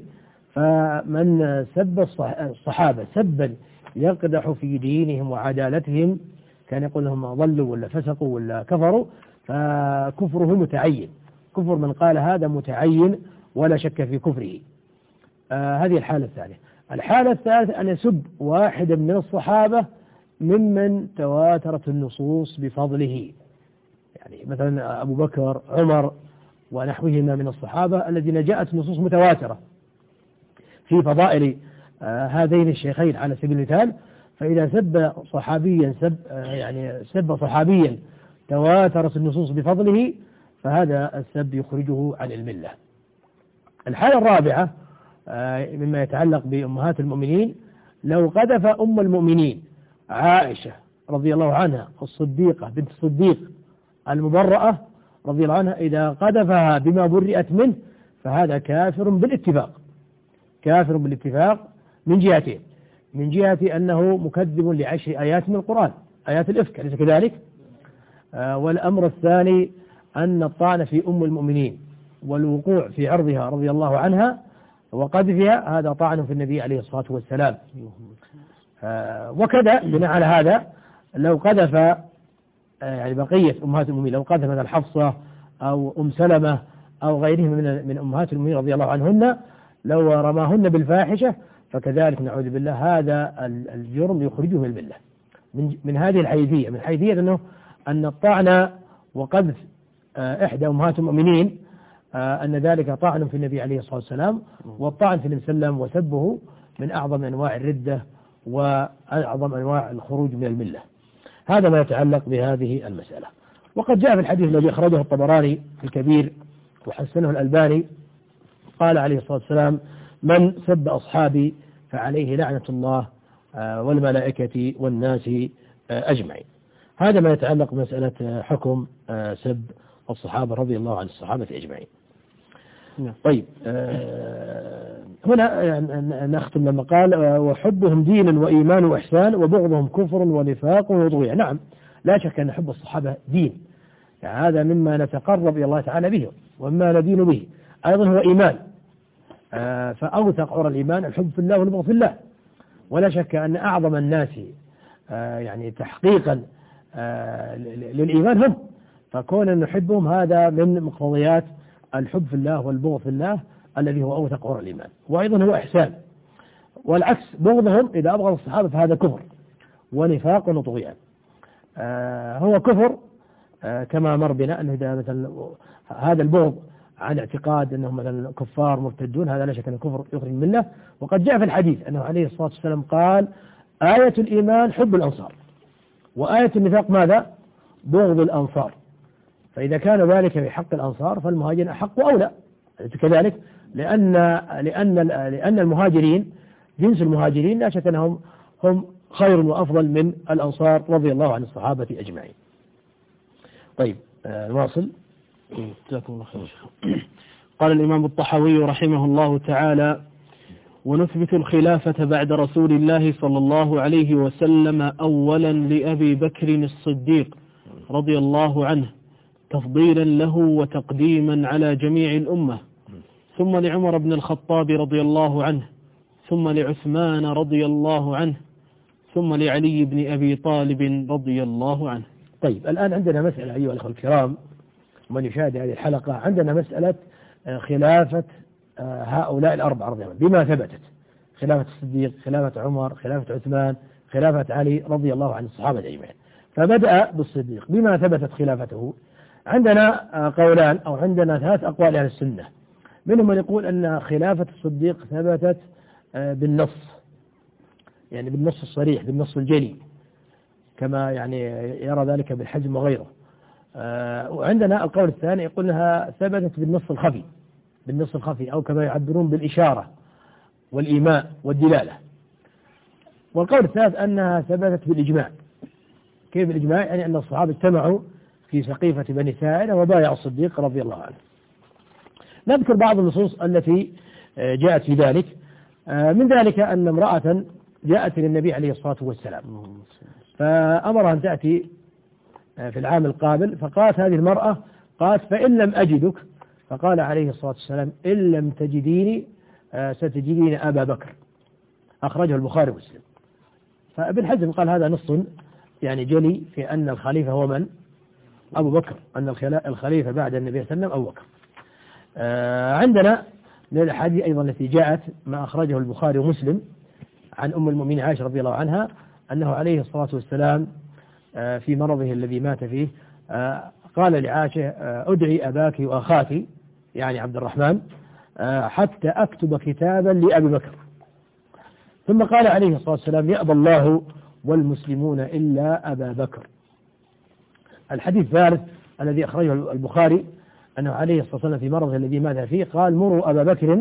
فمن سب الصحابة سبا يقدح في دينهم وعدالتهم، كان يقول لهم ضلوا ولا فسقوا ولا كفروا، فكفره متعين. كفر من قال هذا متعين ولا شك في كفره. هذه الحالة الثانية. الحالة الثالثة أن يسب واحدا من الصحابة ممن تواترت النصوص بفضله، يعني مثلا أبو بكر، عمر ونحوهما من الصحابة الذين جاءت نصوص متواترة في فضائل هذين الشيخين على سبيل المثال. فإذا سب صحابيا سب صحابيا تواترت النصوص بفضله، فهذا السب يخرجه عن الملة. الحالة الرابعة مما يتعلق بأمهات المؤمنين، لو قذف أم المؤمنين عائشة رضي الله عنها الصديقة بنت الصديق المبرأة رضي الله عنها إذا قذفها بما برئت منه فهذا كافر بالاتفاق، كافر بالاتفاق من جهتين، من جهة أنه مكذب ل10 آيات من القرآن، آيات الإفك، أليس كذلك؟ والأمر الثاني أن الطعن في أم المؤمنين والوقوع في عرضها رضي الله عنها وقذفها هذا طعن في النبي عليه الصلاة والسلام. وكذا بناء على هذا لو قذف يعني بقية أمهات المؤمنين، لو قذف مثلا حفصة أو أم سلمة أو غيرهم من أمهات المؤمنين رضي الله عنهن، لو رماهن بالفاحشة فكذلك نعوذ بالله هذا الجرم يخرجه من الملة من هذه الحيثية، من حيثية أن الطعن وقذف إحدى أمهات المؤمنين أن ذلك طعن في النبي عليه الصلاة والسلام، والطعن في النبي صلى الله عليه وسلم وسبه من أعظم أنواع الردة وأعظم أنواع الخروج من الملة. هذا ما يتعلق بهذه المسألة. وقد جاء في الحديث الذي أخرجه الطبراني في الكبير وحسنه الألباني قال عليه الصلاة والسلام: من سب أصحابي فعليه لعنة الله والملائكة والناس أجمعين. هذا ما يتعلق بمسألة حكم سب الصحابة رضي الله عن الصحابة أجمعين. طيب هنا نختم لما قال: وحبهم دين وإيمان وإحسان وبغضهم كفر ونفاق وطغيان. نعم، لا شك أن حب الصحابة دين، يعني هذا مما نتقرب إلى الله تعالى به ومما ندين به، أيضا هو إيمان، فأوثق عرى الإيمان الحب في الله والبغض في الله. ولا شك أن أعظم الناس يعني تحقيقا للإيمان هم، فكون أن نحبهم هذا من مقتضيات الحب في الله والبغض في الله الذي هو أوثق عرى الإيمان، وأيضا هو إحسان. والعكس بغضهم إذا أبغض الصحابة فهذا كفر ونفاق وطغيان. هو كفر كما مر بنا أنه إذا مثلا هذا البغض عن اعتقاد أنهم مثلا كفار مرتدون، هذا لا شك أنه كفر يخرج من الملة. وقد جاء في الحديث أنه عليه الصلاة والسلام قال: آية الإيمان حب الأنصار، وآية النفاق ماذا؟ بغض الأنصار. فإذا كان ذلك في حق الأنصار فالمهاجرين أحق وأولى كذلك، لأن المهاجرين جنس المهاجرين لا شك أنهم هم خير وأفضل من الأنصار رضي الله عن الصحابة أجمعين. طيب نواصل. جزاكم الله خير. قال الإمام الطحاوي رحمه الله تعالى: ونثبت الخلافة بعد رسول الله صلى الله عليه وسلم أولا لأبي بكر الصديق رضي الله عنه تفضيلا له وتقديما على جميع الأمة، ثم لعمر بن الخطاب رضي الله عنه، ثم لعثمان رضي الله عنه، ثم لعلي بن أبي طالب رضي الله عنه. طيب الآن عندنا مسألة أيها الأخوة الكرام من يشاهد هذه الحلقة، عندنا مسألة خلافة هؤلاء الأربعة رضي الله عنهم بما ثبتت: خلافة الصديق، خلافة عمر، خلافة عثمان، خلافة علي رضي الله عن الصحابة أجمعين. فبدأ بالصديق بما ثبتت خلافته. عندنا قولان أو عندنا 3 أقوال أهل السنة، منهم من يقول أن خلافة الصديق ثبتت بالنص، يعني بالنص الصريح، بالنص الجلي، كما يعني يرى ذلك بالحزم وغيره. وعندنا القول الثاني يقول أنها ثبتت بالنص الخفي، بالنص الخفي، أو كما يعبرون بالإشارة والإيماء والدلالة. والقول الثالث أنها ثبتت بالإجماع. كيف الإجماع؟ يعني أن الصحابة اجتمعوا في سقيفة بني ساعدة وبايعوا الصديق رضي الله عنه. نذكر بعض النصوص التي جاءت في ذلك. من ذلك أن امرأة جاءت للنبي عليه الصلاة والسلام فأمرها أن تأتي في العام القابل، فقالت هذه المرأة، قالت: فإن لم أجدك، فقال عليه الصلاة والسلام: إن لم تجديني ستجدين أبا بكر. أخرجه البخاري ومسلم. فابن حزم قال هذا نص يعني جلي في أن الخليفة هو من؟ أبو بكر، أن الخليفة بعد النبي صلى الله عليه وسلم أبو بكر. عندنا من الأحاديث أيضا التي جاءت ما أخرجه البخاري ومسلم عن أم المؤمنين عائشة رضي الله عنها أنه عليه الصلاة والسلام في مرضه الذي مات فيه قال لعائشة: أدعي أباك وأخاك، يعني عبد الرحمن، حتى أكتب كتابا لأبي بكر. ثم قال عليه الصلاة والسلام: يأبى الله والمسلمون إلا أبا بكر. الحديث الثالث الذي أخرجه البخاري أنه عليه الصلاة والسلام في مرضه الذي مات فيه قال: مروا أبا بكر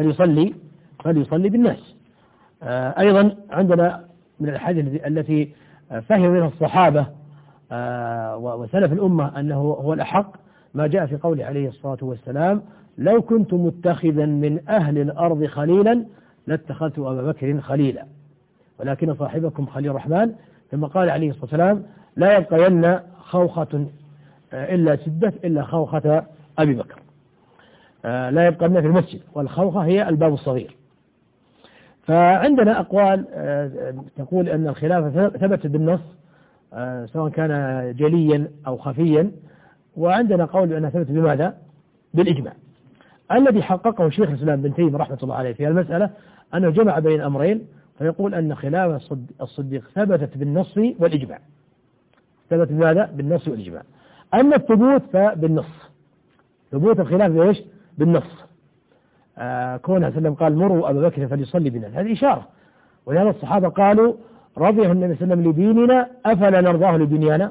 فليصلي بالناس. أيضا عندنا من الحديث التي فهم منه الصحابة وسلف الأمة أنه هو الأحق ما جاء في قوله عليه الصلاة والسلام: لو كنت متخذا من أهل الأرض خليلا لاتخذت أبا بكر خليلا ولكن صاحبكم خليل الرحمن. ثم قال عليه الصلاة والسلام: لا يبقين خوخة إلا سدت إلا خوخة أبي بكر. لا يبقين في المسجد، والخوخة هي الباب الصغير. فعندنا أقوال تقول أن الخلافة ثبتت بالنص سواء كان جليا أو خفيا، وعندنا قول أنها ثبتت بماذا؟ بالإجماع. الذي حققه شيخ الإسلام بن تيمية رحمة الله عليه في المسألة أنه جمع بين أمرين، فيقول أن خلافة الصديق ثبتت بالنص والإجماع. ثبتت بماذا؟ بالنص والإجماع. أما الثبوت فبالنص، ثبوت الخلاف بإيش؟ بالنص. كونه وسلم قال: مروا أبا بكر فليصلي بنا، هذه إشارة. ولهذا الصحابة قالوا: رضيه النبي صلى الله عليه وسلم لديننا أفلا نرضاه لدنيانا.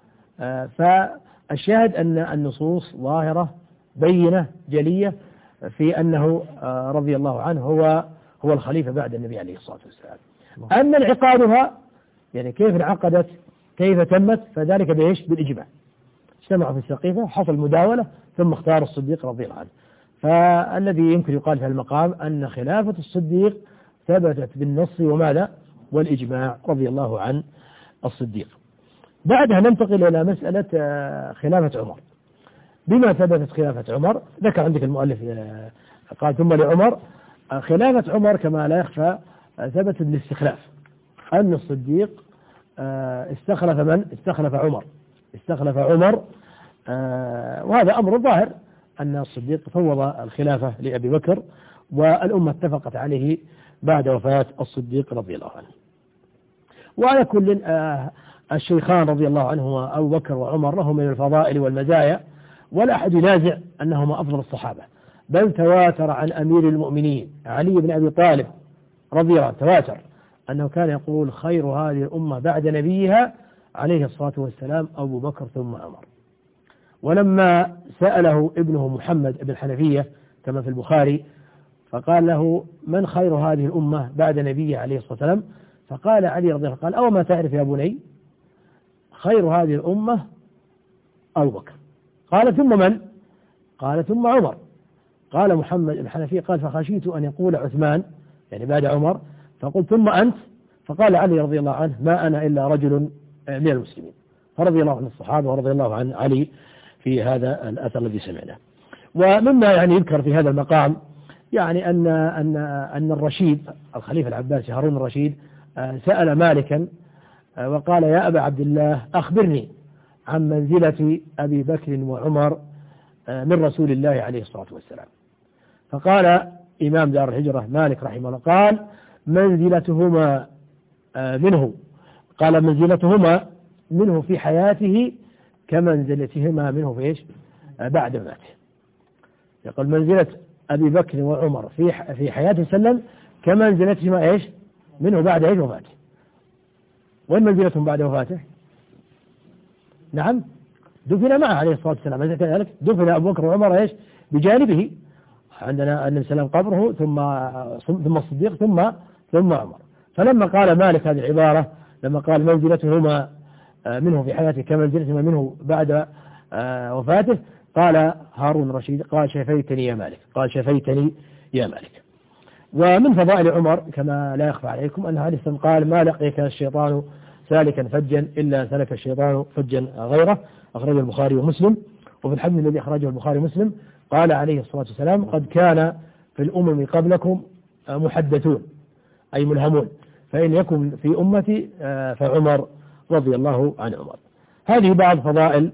فالشاهد أن النصوص ظاهرة بينة جلية في أنه رضي الله عنه هو الخليفة بعد النبي عليه الصلاة والسلام. أما انعقادها يعني كيف انعقدت كيف تمت فذلك بإيش؟ بالإجماع. اجتمعوا في السقيفة، حصل مداولة، ثم اختار الصديق رضي الله عنه. فالذي يمكن يقال في المقام أن خلافة الصديق ثبتت بالنص وماذا؟ والإجماع رضي الله عن الصديق. بعدها ننتقل إلى مسألة خلافة عمر. بما ثبتت خلافة عمر؟ ذكر عندك المؤلف قال: ثم لعمر. خلافة عمر كما لا يخفى ثبتت بالاستخلاف، أن الصديق استخلف من؟ استخلف عمر. استخلف عمر، وهذا أمر ظاهر أن الصديق فوض الخلافة لأبي بكر، والأمة اتفقت عليه بعد وفاة الصديق رضي الله عنه. وعلى كل الشيخان رضي الله عنهما أبو بكر وعمر لهم من الفضائل والمزايا، ولا أحد ينازع أنهما أفضل الصحابة، بل تواتر عن أمير المؤمنين علي بن أبي طالب رضي الله عنه، تواتر أنه كان يقول: خير هذه الأمة بعد نبيها عليه الصلاة والسلام أبو بكر ثم عمر. ولما سأله ابنه محمد بن الحنفية كما في البخاري فقال له: من خير هذه الأمة بعد نبيه عليه الصلاة والسلام؟ فقال علي رضي الله عنه: قال: أو ما تعرف يا بني؟ خير هذه الأمة أبو بكر. قال: ثم من؟ قال: ثم عمر. قال محمد بن الحنفية: قال: فخشيت أن يقول عثمان يعني بعد عمر، فقلت: ثم أنت؟ فقال علي رضي الله عنه: ما أنا إلا رجل من المسلمين. فرضي الله عن الصحابة ورضي الله عن علي في هذا الأثر الذي سمعناه. ومما يعني يذكر في هذا المقام يعني أن الرشيد الخليفة العباسي هارون الرشيد سأل مالكا وقال: يا أبا عبد الله أخبرني عن منزلة أبي بكر وعمر من رسول الله عليه الصلاة والسلام. فقال إمام دار الهجرة مالك رحمه الله قال: منزلتهما منه، قال: منزلتهما منه في حياته كمنزلتهما منه في إيش؟ بعد مماته. يقول منزلة أبي بكر وعمر في حياته سلم كمنزلتهما إيش؟ منه بعد إيش؟ وفاته. وين منزلتهم بعد وفاته؟ نعم، دفن معه عليه الصلاة والسلام. إذا كذلك دفن أبو بكر وعمر إيش؟ بجانبه. عندنا النبي صلى الله عليه وسلم قبره ثم الصديق ثم عمر. فلما قال مالك هذه العبارة لما قال منزلتهما منه في حياته كمنزلتهما منه بعد وفاته، قال هارون الرشيد: قال: شفيتني يا مالك. قال: شفيتني يا مالك. ومن فضائل عمر كما لا يخفى عليكم أن عليه السلام قال: ما لقيك الشيطان سالكا فجا إلا سلك الشيطان فجا غيره، أخرجه البخاري ومسلم. وفي الحديث الذي أخرجه البخاري ومسلم قال عليه الصلاة والسلام: قد كان في الأمم قبلكم محدثون أي ملهمون، فإن يكن في أمتي فعمر رضي الله عن عمر. هذه بعض فضائل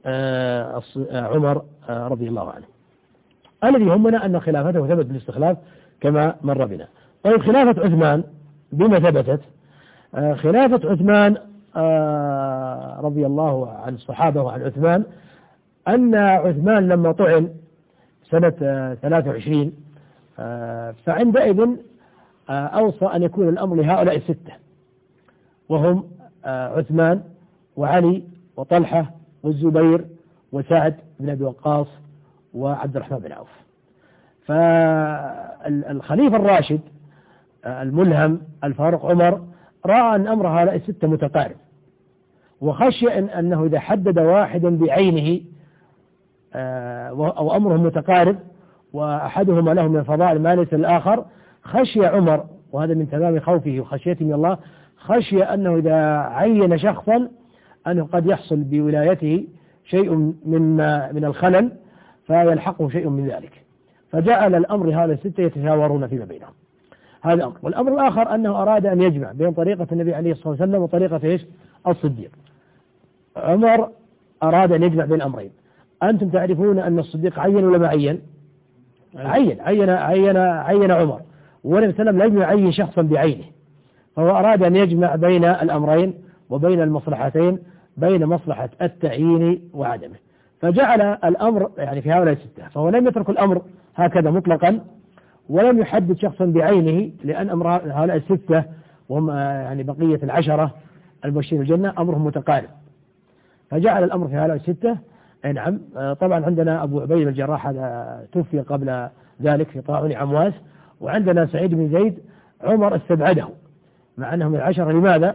عمر رضي الله عنه. الذي يهمنا أن خلافته ثبت بالاستخلاف كما مر بنا. طيب خلافة عثمان بما ثبتت؟ خلافة عثمان رضي الله عن الصحابة وعن عثمان أن عثمان لما طعن سنة 23 فعندئذ أوصى أن يكون الأمر لهؤلاء الستة، وهم عثمان وعلي وطلحة والزبير وسعد بن أبي وقاص وعبد الرحمن بن عوف. فالخليفة الراشد الملهم الفاروق عمر رأى أن أمر هؤلاء الستة متقارب، وخشي أنه إذا حدد واحدا بعينه أو أمره متقارب وأحدهما له من الفضائل ما ليس الآخر، خشي عمر، وهذا من تمام خوفه وخشيته من الله، خشي أنه إذا عين شخصا أنه قد يحصل بولايته شيء من الخلل فيلحقه شيء من ذلك، فجعل الأمر هؤلاء الستة يتشاورون فيما بينهم. هذا أمر. والأمر الآخر أنه أراد أن يجمع بين طريقة النبي عليه الصلاة والسلام وطريقة الصديق. عمر أراد أن يجمع بين الأمرين. أنتم تعرفون أن الصديق عين ولا ما عين؟ عين عمر، والنبي صلى الله عليه وسلم لم يعين شخصا بعينه، فهو أراد أن يجمع بين الأمرين وبين المصلحتين، بين مصلحة التعيين وعدمه، فجعل الأمر يعني في هؤلاء الستة، فهو لم يترك الأمر هكذا مطلقا ولم يحدد شخصا بعينه، لأن أمر هؤلاء الستة وهم يعني بقية العشرة المبشرين بالجنة أمرهم متقارب، فجعل الأمر في هؤلاء الستة. نعم. طبعا عندنا أبو عبيدة بن الجراح هذا توفي قبل ذلك في طاعون عمواس، وعندنا سعيد بن زيد عمر استبعده مع أنهم العشرة. لماذا؟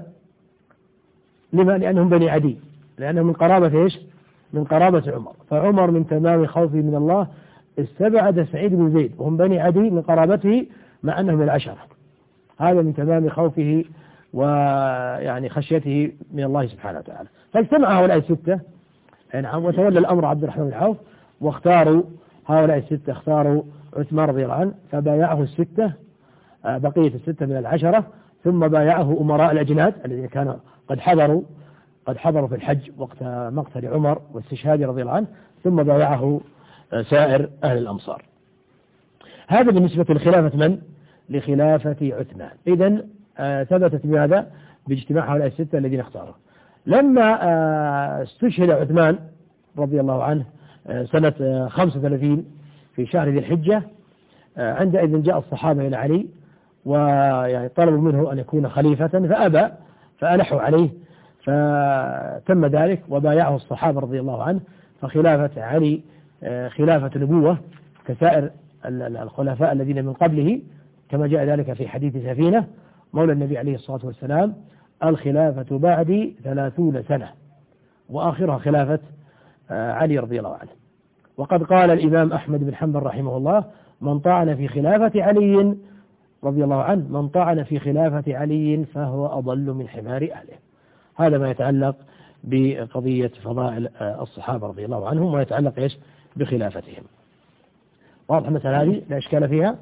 لأنهم بني عدي، لأنهم من قرابة من قرابة عمر، فعمر من تمام خوفه من الله استبعد سعيد بن زيد وهم بني عدي من قرابته مع أنهم العشرة. هذا من تمام خوفه ويعني خشيته من الله سبحانه وتعالى. فاجتمع هؤلاء الستة نعم، وتولى الأمر عبد الرحمن بن عوف، واختاروا هؤلاء الستة، اختاروا عثمان رضي الله عنه، فبايعه الستة بقية الستة من العشرة، ثم بايعه أمراء الأجناد الذين كانوا قد حضروا في الحج وقت مقتل عمر واستشهاد رضي الله عنه، ثم بايعه سائر أهل الأمصار. هذا بالنسبة لخلافة من؟ لخلافة عثمان. إذن ثبتت بهذا باجتماع هؤلاء الستة الذين اختاروا. لما استشهد عثمان رضي الله عنه سنة 35 في شهر ذي الحجة، عندئذ جاء الصحابة إلى علي ويعني طلبوا منه أن يكون خليفة، فأبى، فألحوا عليه، فتم ذلك وبايعه الصحابة رضي الله عنه. فخلافة علي خلافة نبوة كسائر الخلفاء الذين من قبله، كما جاء ذلك في حديث سفينة مولى النبي عليه الصلاة والسلام: الخلافة بعدي 30 سنة، وآخرها خلافة علي رضي الله عنه. وقد قال الإمام أحمد بن حنبل رحمه الله: من طعن في خلافة علي رضي الله عنه، من طعن في خلافة علي فهو أضل من حمار أهله. هذا ما يتعلق بقضية فضائل الصحابة رضي الله عنهم، ويتعلق بخلافتهم. واضح المسألة هذه؟ لا إشكال فيها؟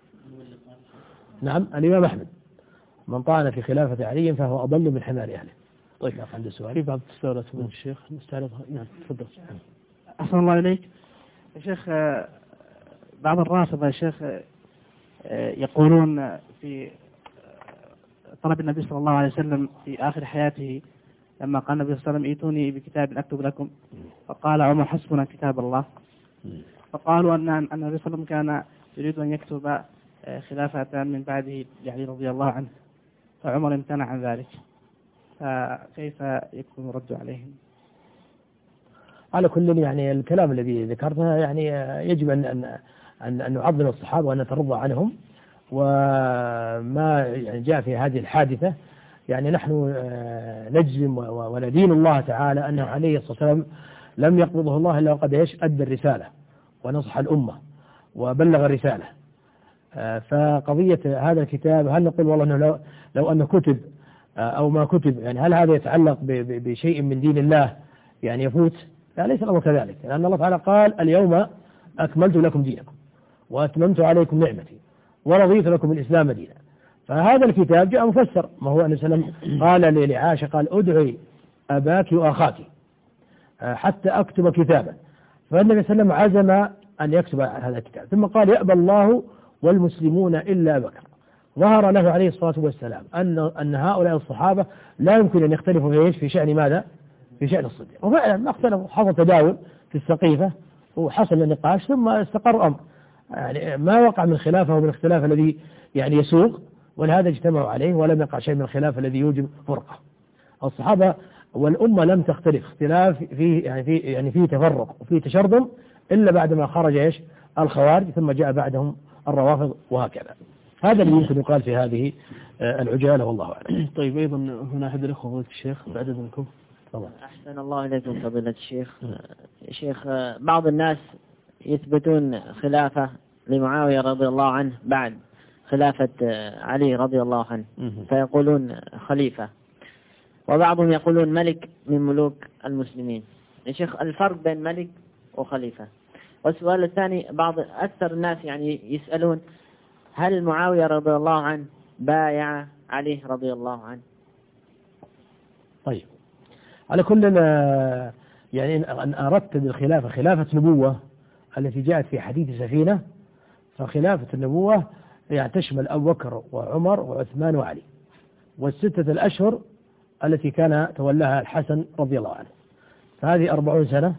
نعم. الإمام أحمد: من طعن في خلافة علي فهو أضل من حمار أهله. طيب، عند السؤال. في بعض التساؤلات من الشيخ نستعرضها. نعم، تفضل. أحسن الله إليك يا شيخ. بعض الرافضة يا شيخ يقولون في طلب النبي صلى الله عليه وسلم في آخر حياته لما قال النبي صلى الله عليه وسلم: ائتوني بكتاب أكتب لكم، فقال عمر: حسبنا كتاب الله. فقالوا أن النبي صلى الله عليه وسلم كان يريد أن يكتب خلافة من بعده لعلي رضي الله عنه، فعمر امتنع عن ذلك، فكيف يكون الرد عليهم؟ على كل يعني الكلام الذي ذكرته يعني يجب أن نعظم الصحابة وأن نترضى عنهم، وما يعني جاء في هذه الحادثة يعني نحن نجزم وندين الله تعالى أنه عليه الصلاة والسلام لم يقبضه الله إلا وقد أدى الرسالة ونصح الأمة وبلغ الرسالة. فقضية هذا الكتاب، هل نقول والله أنه لو أنه كتب أو ما كتب، يعني هل هذا يتعلق بشيء من دين الله يعني يفوت؟ لا، ليس الأمر كذلك، لأن الله تعالى قال: اليوم أكملت لكم دينكم وأتممت عليكم نعمتي ورضيت لكم الإسلام دينا. فهذا الكتاب جاء مفسر. ما هو النبي صلى الله عليه وسلم قال لعائشة: قال: ادعي أباك وأخاك حتى أكتب كتابا. فالنبي صلى الله عليه وسلم عزم أن يكتب هذا الكتاب، ثم قال: يأبى الله والمسلمون إلا بكر. ظهر له عليه الصلاة والسلام أن هؤلاء الصحابة لا يمكن أن يختلفوا في شأن ماذا؟ في شأن الصديق. وفعلا ما اختلفوا، حصل تداول في السقيفة وحصل النقاش ثم استقر الأمر، يعني ما وقع من خلافه ومن الاختلاف الذي يعني يسوق، ولهذا اجتمعوا عليه ولم يقع شيء من الخلاف الذي يوجب فرقة. الصحابة والأمة لم تختلف اختلاف فيه تفرق وفيه تشرذم إلا بعد ما خرج الخوارج، ثم جاء بعدهم الروافض، وهكذا. هذا اللي يمكن يقال في هذه العجالة والله أعلم. طيب أيضا هنا أحد الأخوة فضيلة الشيخ بعد إذنكم. طبعا. أحسن الله إليكم فضيلة الشيخ. شيخ، بعض الناس يثبتون خلافة لمعاوية رضي الله عنه بعد خلافة علي رضي الله عنه، فيقولون خليفة، وبعضهم يقولون ملك من ملوك المسلمين. يا شيخ، الفرق بين ملك وخليفة. والسؤال الثاني، بعض أكثر الناس يعني يسألون هل معاوية رضي الله عنه بايع علي رضي الله عنه؟ طيب، على كل يعني أن أردت بالخلافة خلافة نبوة التي جاءت في حديث سفينة، فخلافة النبوة يعني تشمل أبو بكر وعمر وعثمان وعلي، والستة الأشهر التي كان تولاها الحسن رضي الله عنه، فهذه 40 سنة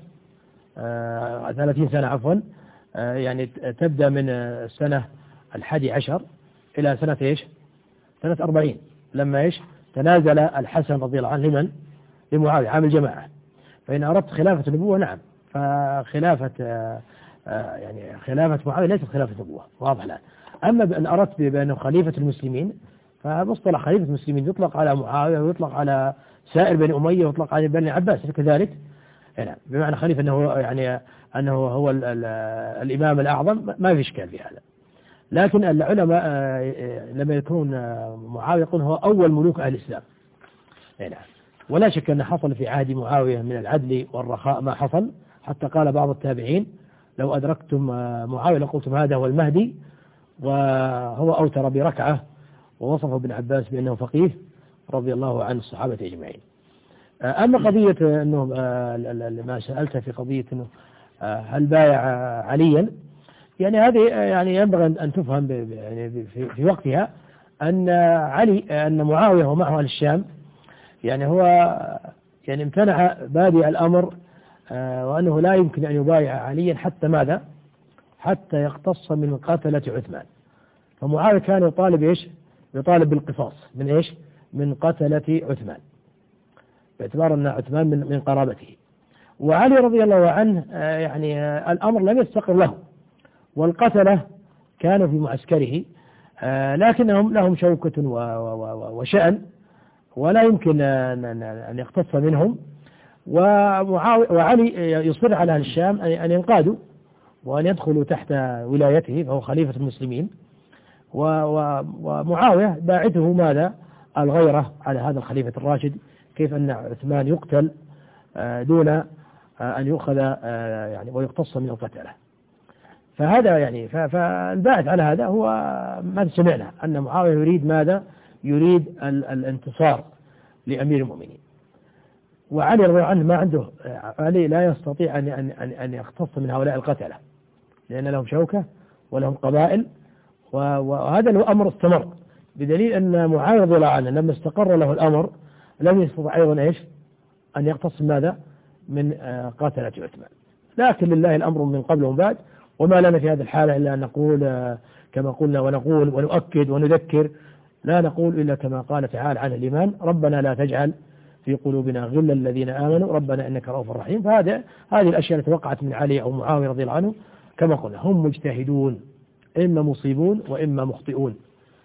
30 سنة عفوا، يعني تبدأ من السنة 11 إلى سنة إيش؟ سنة 40 لما إيش؟ تنازل الحسن رضي الله عنه لمن؟ لمعاوية عام الجماعة. فإن أردت خلافة النبوة نعم، فخلافة يعني خلافة معاوية ليست خلافة نبوة، واضح الآن. أما بأن أردت بأنه خليفة المسلمين، فمصطلح خليفة المسلمين يطلق على معاوية ويطلق على سائر بني أمية ويطلق على بني عباس كذلك، يعني بمعنى خليفة أنه يعني أنه هو الإمام الأعظم، ما في إشكال في هذا. لكن العلماء لما يكون معاوية يقول هو أول ملوك أهل الإسلام، يعني ولا شك أن حصل في عهد معاوية من العدل والرخاء ما حصل، حتى قال بعض التابعين لو أدركتم معاوية لقلتم هذا هو المهدي، وهو أوتر بركعة، ووصفه ابن عباس بأنه فقيه رضي الله عن الصحابة أجمعين. أما قضية أنه ما سألت في قضية أنه هل بايع عليا، يعني هذه يعني ينبغي أن تفهم يعني في وقتها أن أن معاوية ومعه أهل الشام، يعني هو يعني امتنع بادئ الأمر، وأنه لا يمكن أن يبايع عليا حتى ماذا؟ حتى يقتص من قتلة عثمان. فمعاوية كان يطالب إيش؟ يطالب بالقصاص من إيش؟ من قتلة عثمان، باعتبار أن عثمان من قرابته. وعلي رضي الله عنه يعني الأمر لم يستقر له، والقتلة كانوا في معسكره، لكنهم لهم شوكة وشأن ولا يمكن أن يقتص منهم. وعلي يصر على أهل الشام أن ينقادوا وأن يدخلوا تحت ولايته، فهو خليفة المسلمين. ومعاوية باعثه ماذا؟ الغيرة على هذا الخليفة الراشد، كيف أن عثمان يقتل دون أن يؤخذ يعني ويقتص من القتلة. فهذا يعني فالباعث على هذا هو ما سمعنا أن معاوية يريد ماذا؟ يريد الانتصار لأمير المؤمنين. وعلي رضي الله عنه ما عنده، علي لا يستطيع أن يقتص من هؤلاء القتلة، لأن لهم شوكة ولهم قبائل، وهذا الأمر استمر، بدليل أن معاوية رضي الله عنه لما استقر له الأمر لم يستطع أيضا إيش؟ أن يقتص ماذا؟ من قتلة عثمان. لكن لله الأمر من قبل ومن بعد، وما لنا في هذه الحالة إلا أن نقول كما قلنا، ونقول ونؤكد ونذكر، لا نقول إلا كما قال تعالى عن الإيمان: ربنا لا تجعل في قلوبنا غلا الذين آمنوا ربنا إنك رؤوف رحيم. فهذه الأشياء التي وقعت من علي أو معاوية رضي الله عنه كما قلنا هم مجتهدون، إما مصيبون وإما مخطئون،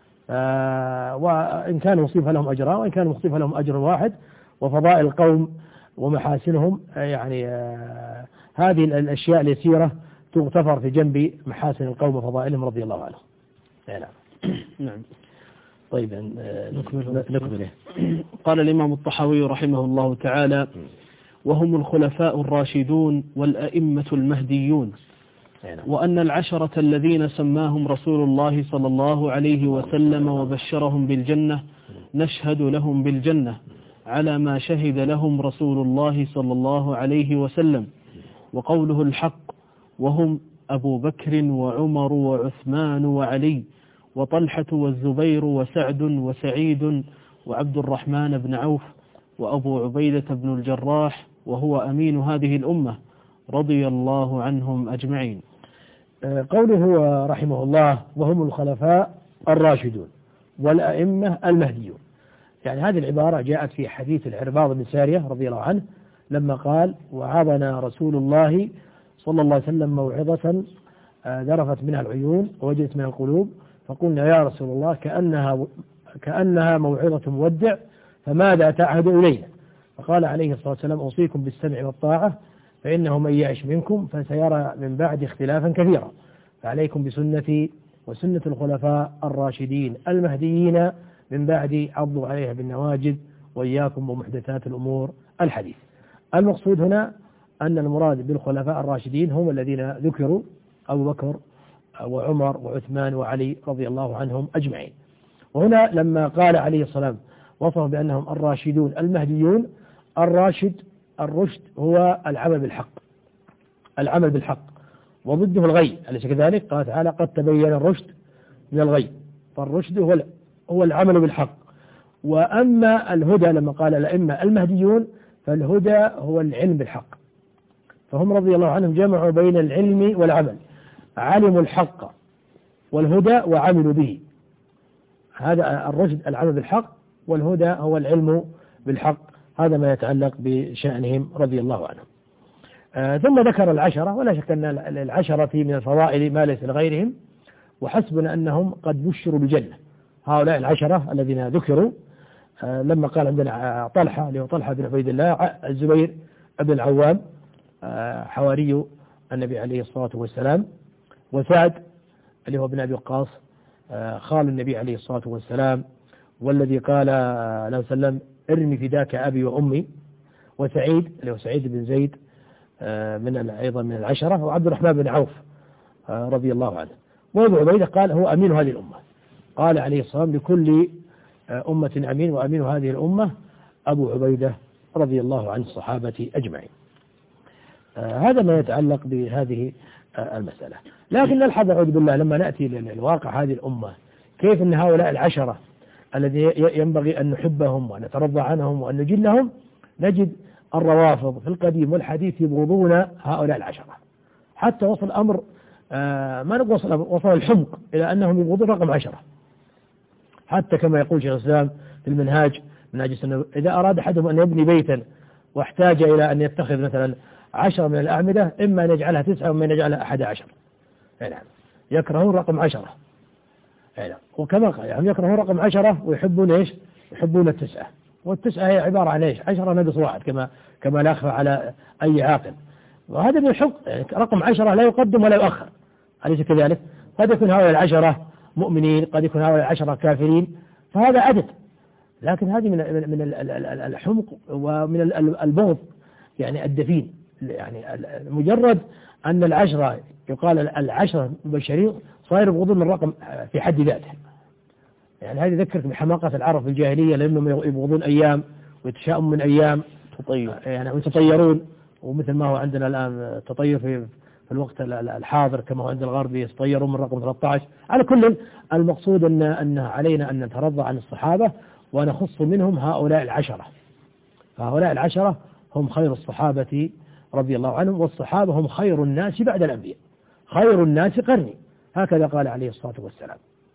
وإن كان مصيب فلهم أجران، وإن كان مخطئ فلهم أجر واحد. وفضائل القوم ومحاسنهم يعني هذه الأشياء اليسيرة تغتفر في جنب محاسن القوم وفضائلهم رضي الله عنهم. نعم. طيب نكمله. قال الإمام الطحاوي رحمه الله تعالى: وهم الخلفاء الراشدون والأئمة المهديون، وأن العشرة الذين سماهم رسول الله صلى الله عليه وسلم وبشرهم بالجنة نشهد لهم بالجنة على ما شهد لهم رسول الله صلى الله عليه وسلم. وقوله الحق: وهم أبو بكر وعمر وعثمان وعلي وطلحة والزبير وسعد وسعيد وعبد الرحمن بن عوف وأبو عبيدة بن الجراح وهو أمين هذه الأمة رضي الله عنهم أجمعين. قوله رحمه الله: وهم الخلفاء الراشدون والأئمة المهديون، يعني هذه العبارة جاءت في حديث العرباض بن سارية رضي الله عنه لما قال: وعظنا رسول الله صلى الله عليه وسلم موعظة ذرفت منها العيون ووجلت منها القلوب، فقلنا يا رسول الله كأنها موعظة مودع، فماذا تعهد إلينا؟ فقال عليه الصلاة والسلام أوصيكم بالسمع والطاعة، فإنه من يعش منكم فسيرى من بعد اختلافا كثيرا، فعليكم بسنتي وسنة الخلفاء الراشدين المهديين من بعد، عضوا عليها بالنواجذ، وإياكم ومحدثات الأمور الحديث. المقصود هنا أن المراد بالخلفاء الراشدين هم الذين ذكروا، أبو بكر وعمر وعثمان وعلي رضي الله عنهم أجمعين. وهنا لما قال عليه الصلاة وصف بأنهم الراشدون المهديون، الرشد هو العمل بالحق وضده الغي، أليس كذلك؟ قال تعالى قد تبين الرشد من الغي، فالرشد هو العمل بالحق. وأما الهدى لما قال الأئمة المهديون، فالهدى هو العلم بالحق، فهم رضي الله عنهم جمعوا بين العلم والعمل، علموا الحق والهدى وعملوا به. هذا الرشد العمل بالحق، والهدى هو العلم بالحق. هذا ما يتعلق بشأنهم رضي الله عنهم. ثم ذكر العشرة، ولا شك أن العشرة من الفضائل ما ليس لغيرهم، وحسبنا أنهم قد بشروا بالجنة. هؤلاء العشرة الذين ذكروا لما قال عندنا طلحة اللي هو طلحة بن عبيد الله، الزبير بن العوام حواري النبي عليه الصلاة والسلام، وسعد اللي هو ابن أبي وقاص خال النبي عليه الصلاة والسلام، والذي قال له سلم ارمي فداك أبي وأمي، وسعيد اللي هو سعيد بن زيد أيضا من العشرة، وعبد الرحمن بن عوف رضي الله عنه. وابو عبيدة قال هو أمين هذه الأمة، قال عليه الصلاة والسلام لكل أمة أمين، وأمين هذه الأمة أبو عبيدة رضي الله عن الصحابة أجمعين. هذا ما يتعلق بهذه المسألة. لكن نلحظ أعوذ بالله لما نأتي للواقع هذه الأمة، كيف أن هؤلاء العشرة الذي ينبغي أن نحبهم وأن نترضى عنهم وأن نجلهم، نجد الروافض في القديم والحديث يبغضون هؤلاء العشرة، حتى وصل الأمر ما نقول وصل الحمق إلى أنهم يبغضون رقم 10، حتى كما يقول شيخ الإسلام في المنهاج السنة، إذا أراد أحدهم أن يبني بيتا واحتاج إلى أن يتخذ مثلا 10 من الأعمدة، إما أن يجعلها 9 وإما أن يجعلها 11. نعم، يكرهون رقم 10. نعم، وكما قال يعني يكرهون رقم 10 ويحبون إيش؟ يحبون 9، والتسعة هي عبارة عن إيش؟ 10 ناقص 1 كما لا يخفى على أي عاقل. وهذا من الحق، يعني رقم 10 لا يقدم ولا يؤخر، أليس كذلك؟ قد يكون هؤلاء 10 مؤمنين، قد يكون هؤلاء 10 كافرين، فهذا عدد. لكن هذه من الحمق ومن البغض يعني الدفين. يعني مجرد أن 10 يقال 10 مبشرين صاير يبغضون من الرقم في حد ذاته. يعني هذه ذكرت بحماقة العرب في الجاهلية، لأنهم يبغضون أيام ويتشاءمون من أيام يعني ويتطيرون، ومثل ما هو عندنا الآن التطير في الوقت الحاضر كما هو عند الغرب يتطيرون من رقم 13. على كل المقصود أن علينا أن نترضى عن الصحابة ونخص منهم هؤلاء العشرة. فهؤلاء العشرة هم خير الصحابة رضي الله عنهم، والصحابة هم خير الناس بعد الأنبياء، خير الناس قرني، هكذا قال عليه الصلاة والسلام.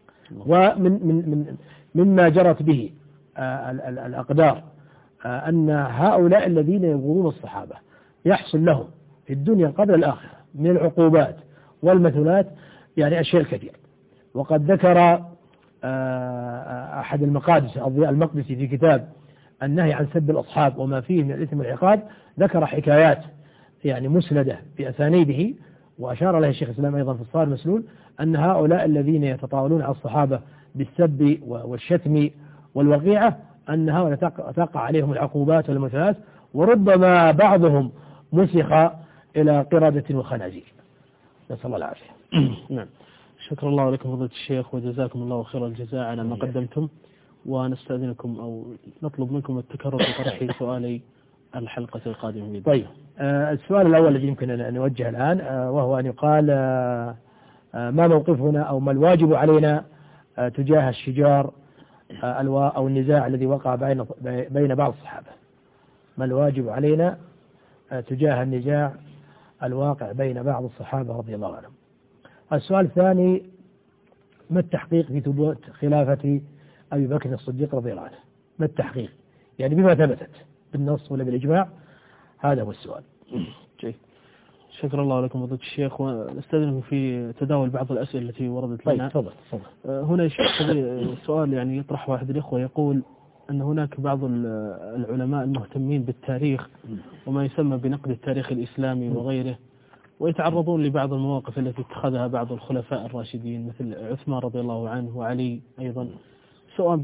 مما جرت به الأقدار أن هؤلاء الذين يبغضون الصحابة يحصل لهم في الدنيا قبل الآخرة من العقوبات والمثلات يعني أشياء كثير. وقد ذكر أحد المقادس الضياء المقدسي في كتاب النهي عن سب الأصحاب وما فيه من الإثم والعقاب، ذكر حكايات يعني مسندة بأسانيده، وأشار لها الشيخ الإسلام أيضا في الصارم المسلول أن هؤلاء الذين يتطاولون على الصحابة بالسب والشتم والوقيعة أن هؤلاء تقع عليهم العقوبات والمثلات، وربما بعضهم مسخ إلى قردة وخنازير، نسأل الله العافية. نعم، شكر الله لكم فضيلة الشيخ، وجزاكم الله خير الجزاء على ما قدمتم. ونستأذنكم أو نطلب منكم التكرر في طرح سؤالي الحلقة القادمة. طيب، السؤال الأول الذي يمكن أن نوجه الآن وهو أن يقال ما موقفنا أو ما الواجب علينا تجاه الشجار أو النزاع الذي وقع بين بعض الصحابة. ما الواجب علينا تجاه النزاع الواقع بين بعض الصحابة رضي الله عنهم. السؤال الثاني، ما التحقيق في ثبوت خلافة أبي بكر الصديق رضي الله عنه؟ ما التحقيق؟ يعني بما ثبتت بالنص ولا بالإجماع؟ هذا هو السؤال. شكر الله لكم فضيلة الشيخ، ونستأذنكم في تداول بعض الأسئلة التي وردت لنا. تفضل. هنا سؤال يعني يطرح واحد الإخوة يقول أن هناك بعض العلماء المهتمين بالتاريخ وما يسمى بنقد التاريخ الإسلامي وغيره، ويتعرضون لبعض المواقف التي اتخذها بعض الخلفاء الراشدين مثل عثمان رضي الله عنه وعلي أيضا، سواء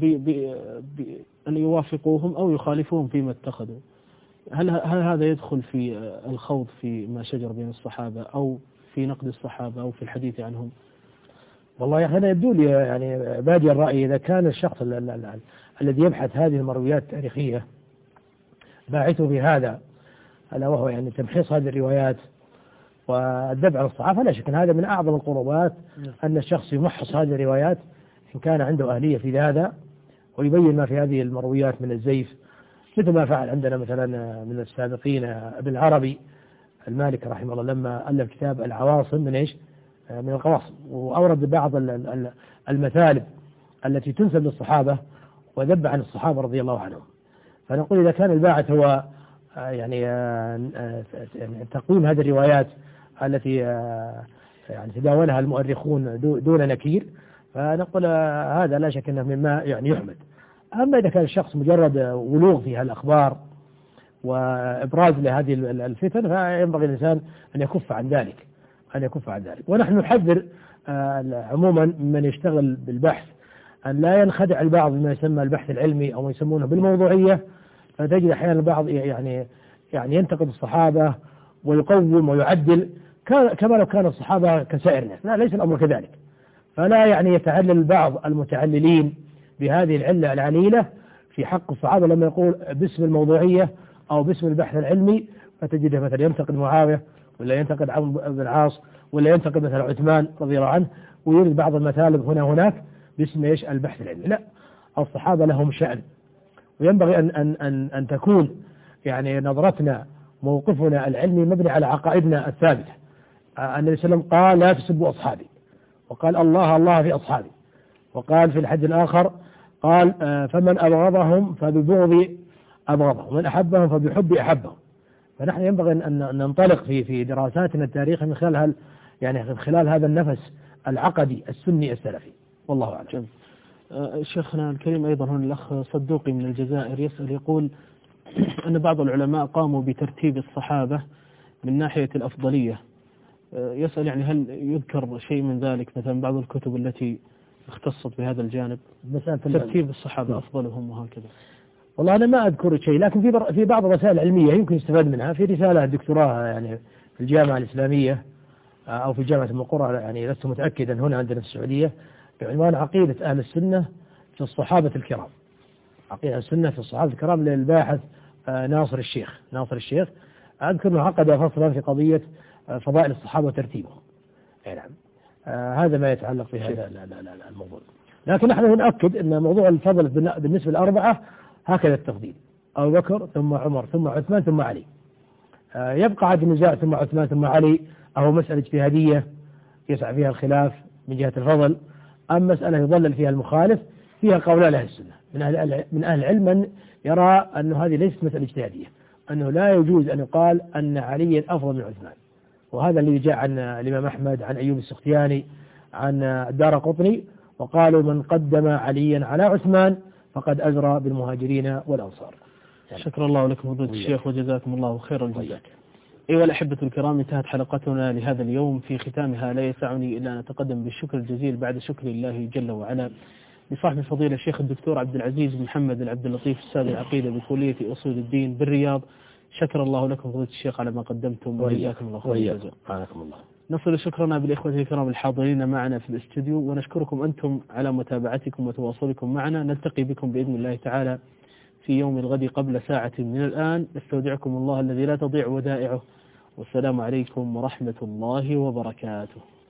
أن يوافقوهم أو يخالفوهم فيما اتخذوا. هل هذا يدخل في الخوض في ما شجر بين الصحابة أو في نقد الصحابة أو في الحديث عنهم؟ والله أنا يبدو لي يعني بادي الرأي إذا كان الشخص الذي يبحث هذه المرويات التاريخية باعثه في هذا، ألا وهو يعني تمحيص هذه الروايات والذب عن الصحابة، لا شك أن هذا من أعظم القربات، أن الشخص يمحص هذه الروايات إن كان عنده أهلية في هذا، ويبين ما في هذه المرويات من الزيف، مثل ما فعل عندنا مثلا من السابقين ابن العربي المالكي رحمه الله لما ألف كتاب العواصم من إيش؟ من القواصم، وأورد بعض المثالب التي تنسب للصحابة وذب عن الصحابة رضي الله عنهم. فنقول إذا كان الباعث هو يعني تقويم هذه الروايات التي يعني تداولها المؤرخون دون نكير، فنقول هذا لا شك أنه مما يعني يحمد. أما إذا كان الشخص مجرد ولوغ في هالأخبار وإبراز لهذه الفتن، فينبغي الإنسان أن يكف عن ذلك، ونحن نحذر عموما من يشتغل بالبحث أن لا ينخدع البعض بما يسمى البحث العلمي أو ما يسمونه بالموضوعية، فتجد أحيانا البعض يعني ينتقد الصحابة ويقوم ويعدل كما لو كان الصحابة كسائر الناس. لا، ليس الأمر كذلك. فلا يعني يتعلل بعض المتعللين بهذه العلة العليلة في حق الصحابة لما يقول باسم الموضوعية أو باسم البحث العلمي، فتجده مثلا ينتقد معاوية ولا ينتقد عمرو بن العاص ولا ينتقد مثلا عثمان رضي الله عنه، ويريد بعض المثالب هنا هناك باسم ايش؟ البحث العلمي. لا، الصحابة لهم شأن، وينبغي أن تكون يعني نظرتنا موقفنا العلمي مبني على عقائدنا الثابتة. النبي صلى الله عليه وسلم قال لا تسبوا أصحابي، وقال الله في أصحابي، وقال في الحديث الآخر قال فمن أبغضهم فببغض أبغضهم، ومن أحبهم فبحب أحبهم. فنحن ينبغي أن ننطلق في دراساتنا التاريخ من خلال من خلال هذا النفس العقدي السني السلفي، والله أعلم. شيخنا الكريم أيضا هنا الأخ صدوقي من الجزائر يسأل يقول أن بعض العلماء قاموا بترتيب الصحابة من ناحية الأفضلية، يسأل يعني هل يذكر شيء من ذلك مثلا بعض الكتب التي اختصت بهذا الجانب ترتيب الصحابة أفضلهم وهكذا؟ والله أنا ما أذكر شيء، لكن في بعض الرسائل العلمية يمكن يستفاد منها. في رسالة دكتوراه يعني في الجامعة الإسلامية أو في جامعة القرى، يعني لست متأكدا، هنا عندنا في السعودية، بعنوان عقيدة أهل السنة في الصحابة الكرام. عقيدة السنة في الصحابة الكرام للباحث ناصر الشيخ. أذكر أنه عقد فصلا في قضية فضائل الصحابة وترتيبهم. نعم، هذا ما يتعلق في هذا الموضوع. لكن نحن نؤكد أن موضوع الفضل بالنسبة للأربعة هكذا التفضيل: أبو بكر ثم عمر ثم عثمان ثم علي. يبقى عاد النزاع ثم عثمان ثم علي أو مسألة اجتهادية يسعى فيها الخلاف من جهة الفضل، أما مسألة يضلل فيها المخالف فيها قولان أهل السنة من أهل العلم من يرى أن هذه ليست مسألة اجتهادية، أنه لا يجوز أن يقال أن عليا أفضل من عثمان، وهذا الذي جاء عن الإمام أحمد، عن أيوب السختياني، عن الدارقطني، وقالوا من قدم عليا على عثمان فقد أزرى بالمهاجرين والأنصار. شكر الله لكم فضيلة الشيخ وجزاكم الله خير الجزاء. أيها الأحبة الكرام، انتهت حلقتنا لهذا اليوم. في ختامها لا يسعني إلا أن أتقدم بالشكر الجزيل بعد شكر الله جل وعلا لصاحب الفضيلة الشيخ الدكتور عبد العزيز محمد العبد اللطيف أستاذ العقيدة بكلية أصول الدين بالرياض. شكر الله لكم فضيلة الشيخ على ما قدمتم، وجزاكم الله خير الجزاء. نصل شكرنا بالإخوة الكرام الحاضرين معنا في الاستوديو، ونشكركم أنتم على متابعتكم وتواصلكم معنا. نلتقي بكم بإذن الله تعالى في يوم الغد قبل ساعة من الآن. نستودعكم الله الذي لا تضيع ودائعه، والسلام عليكم ورحمة الله وبركاته.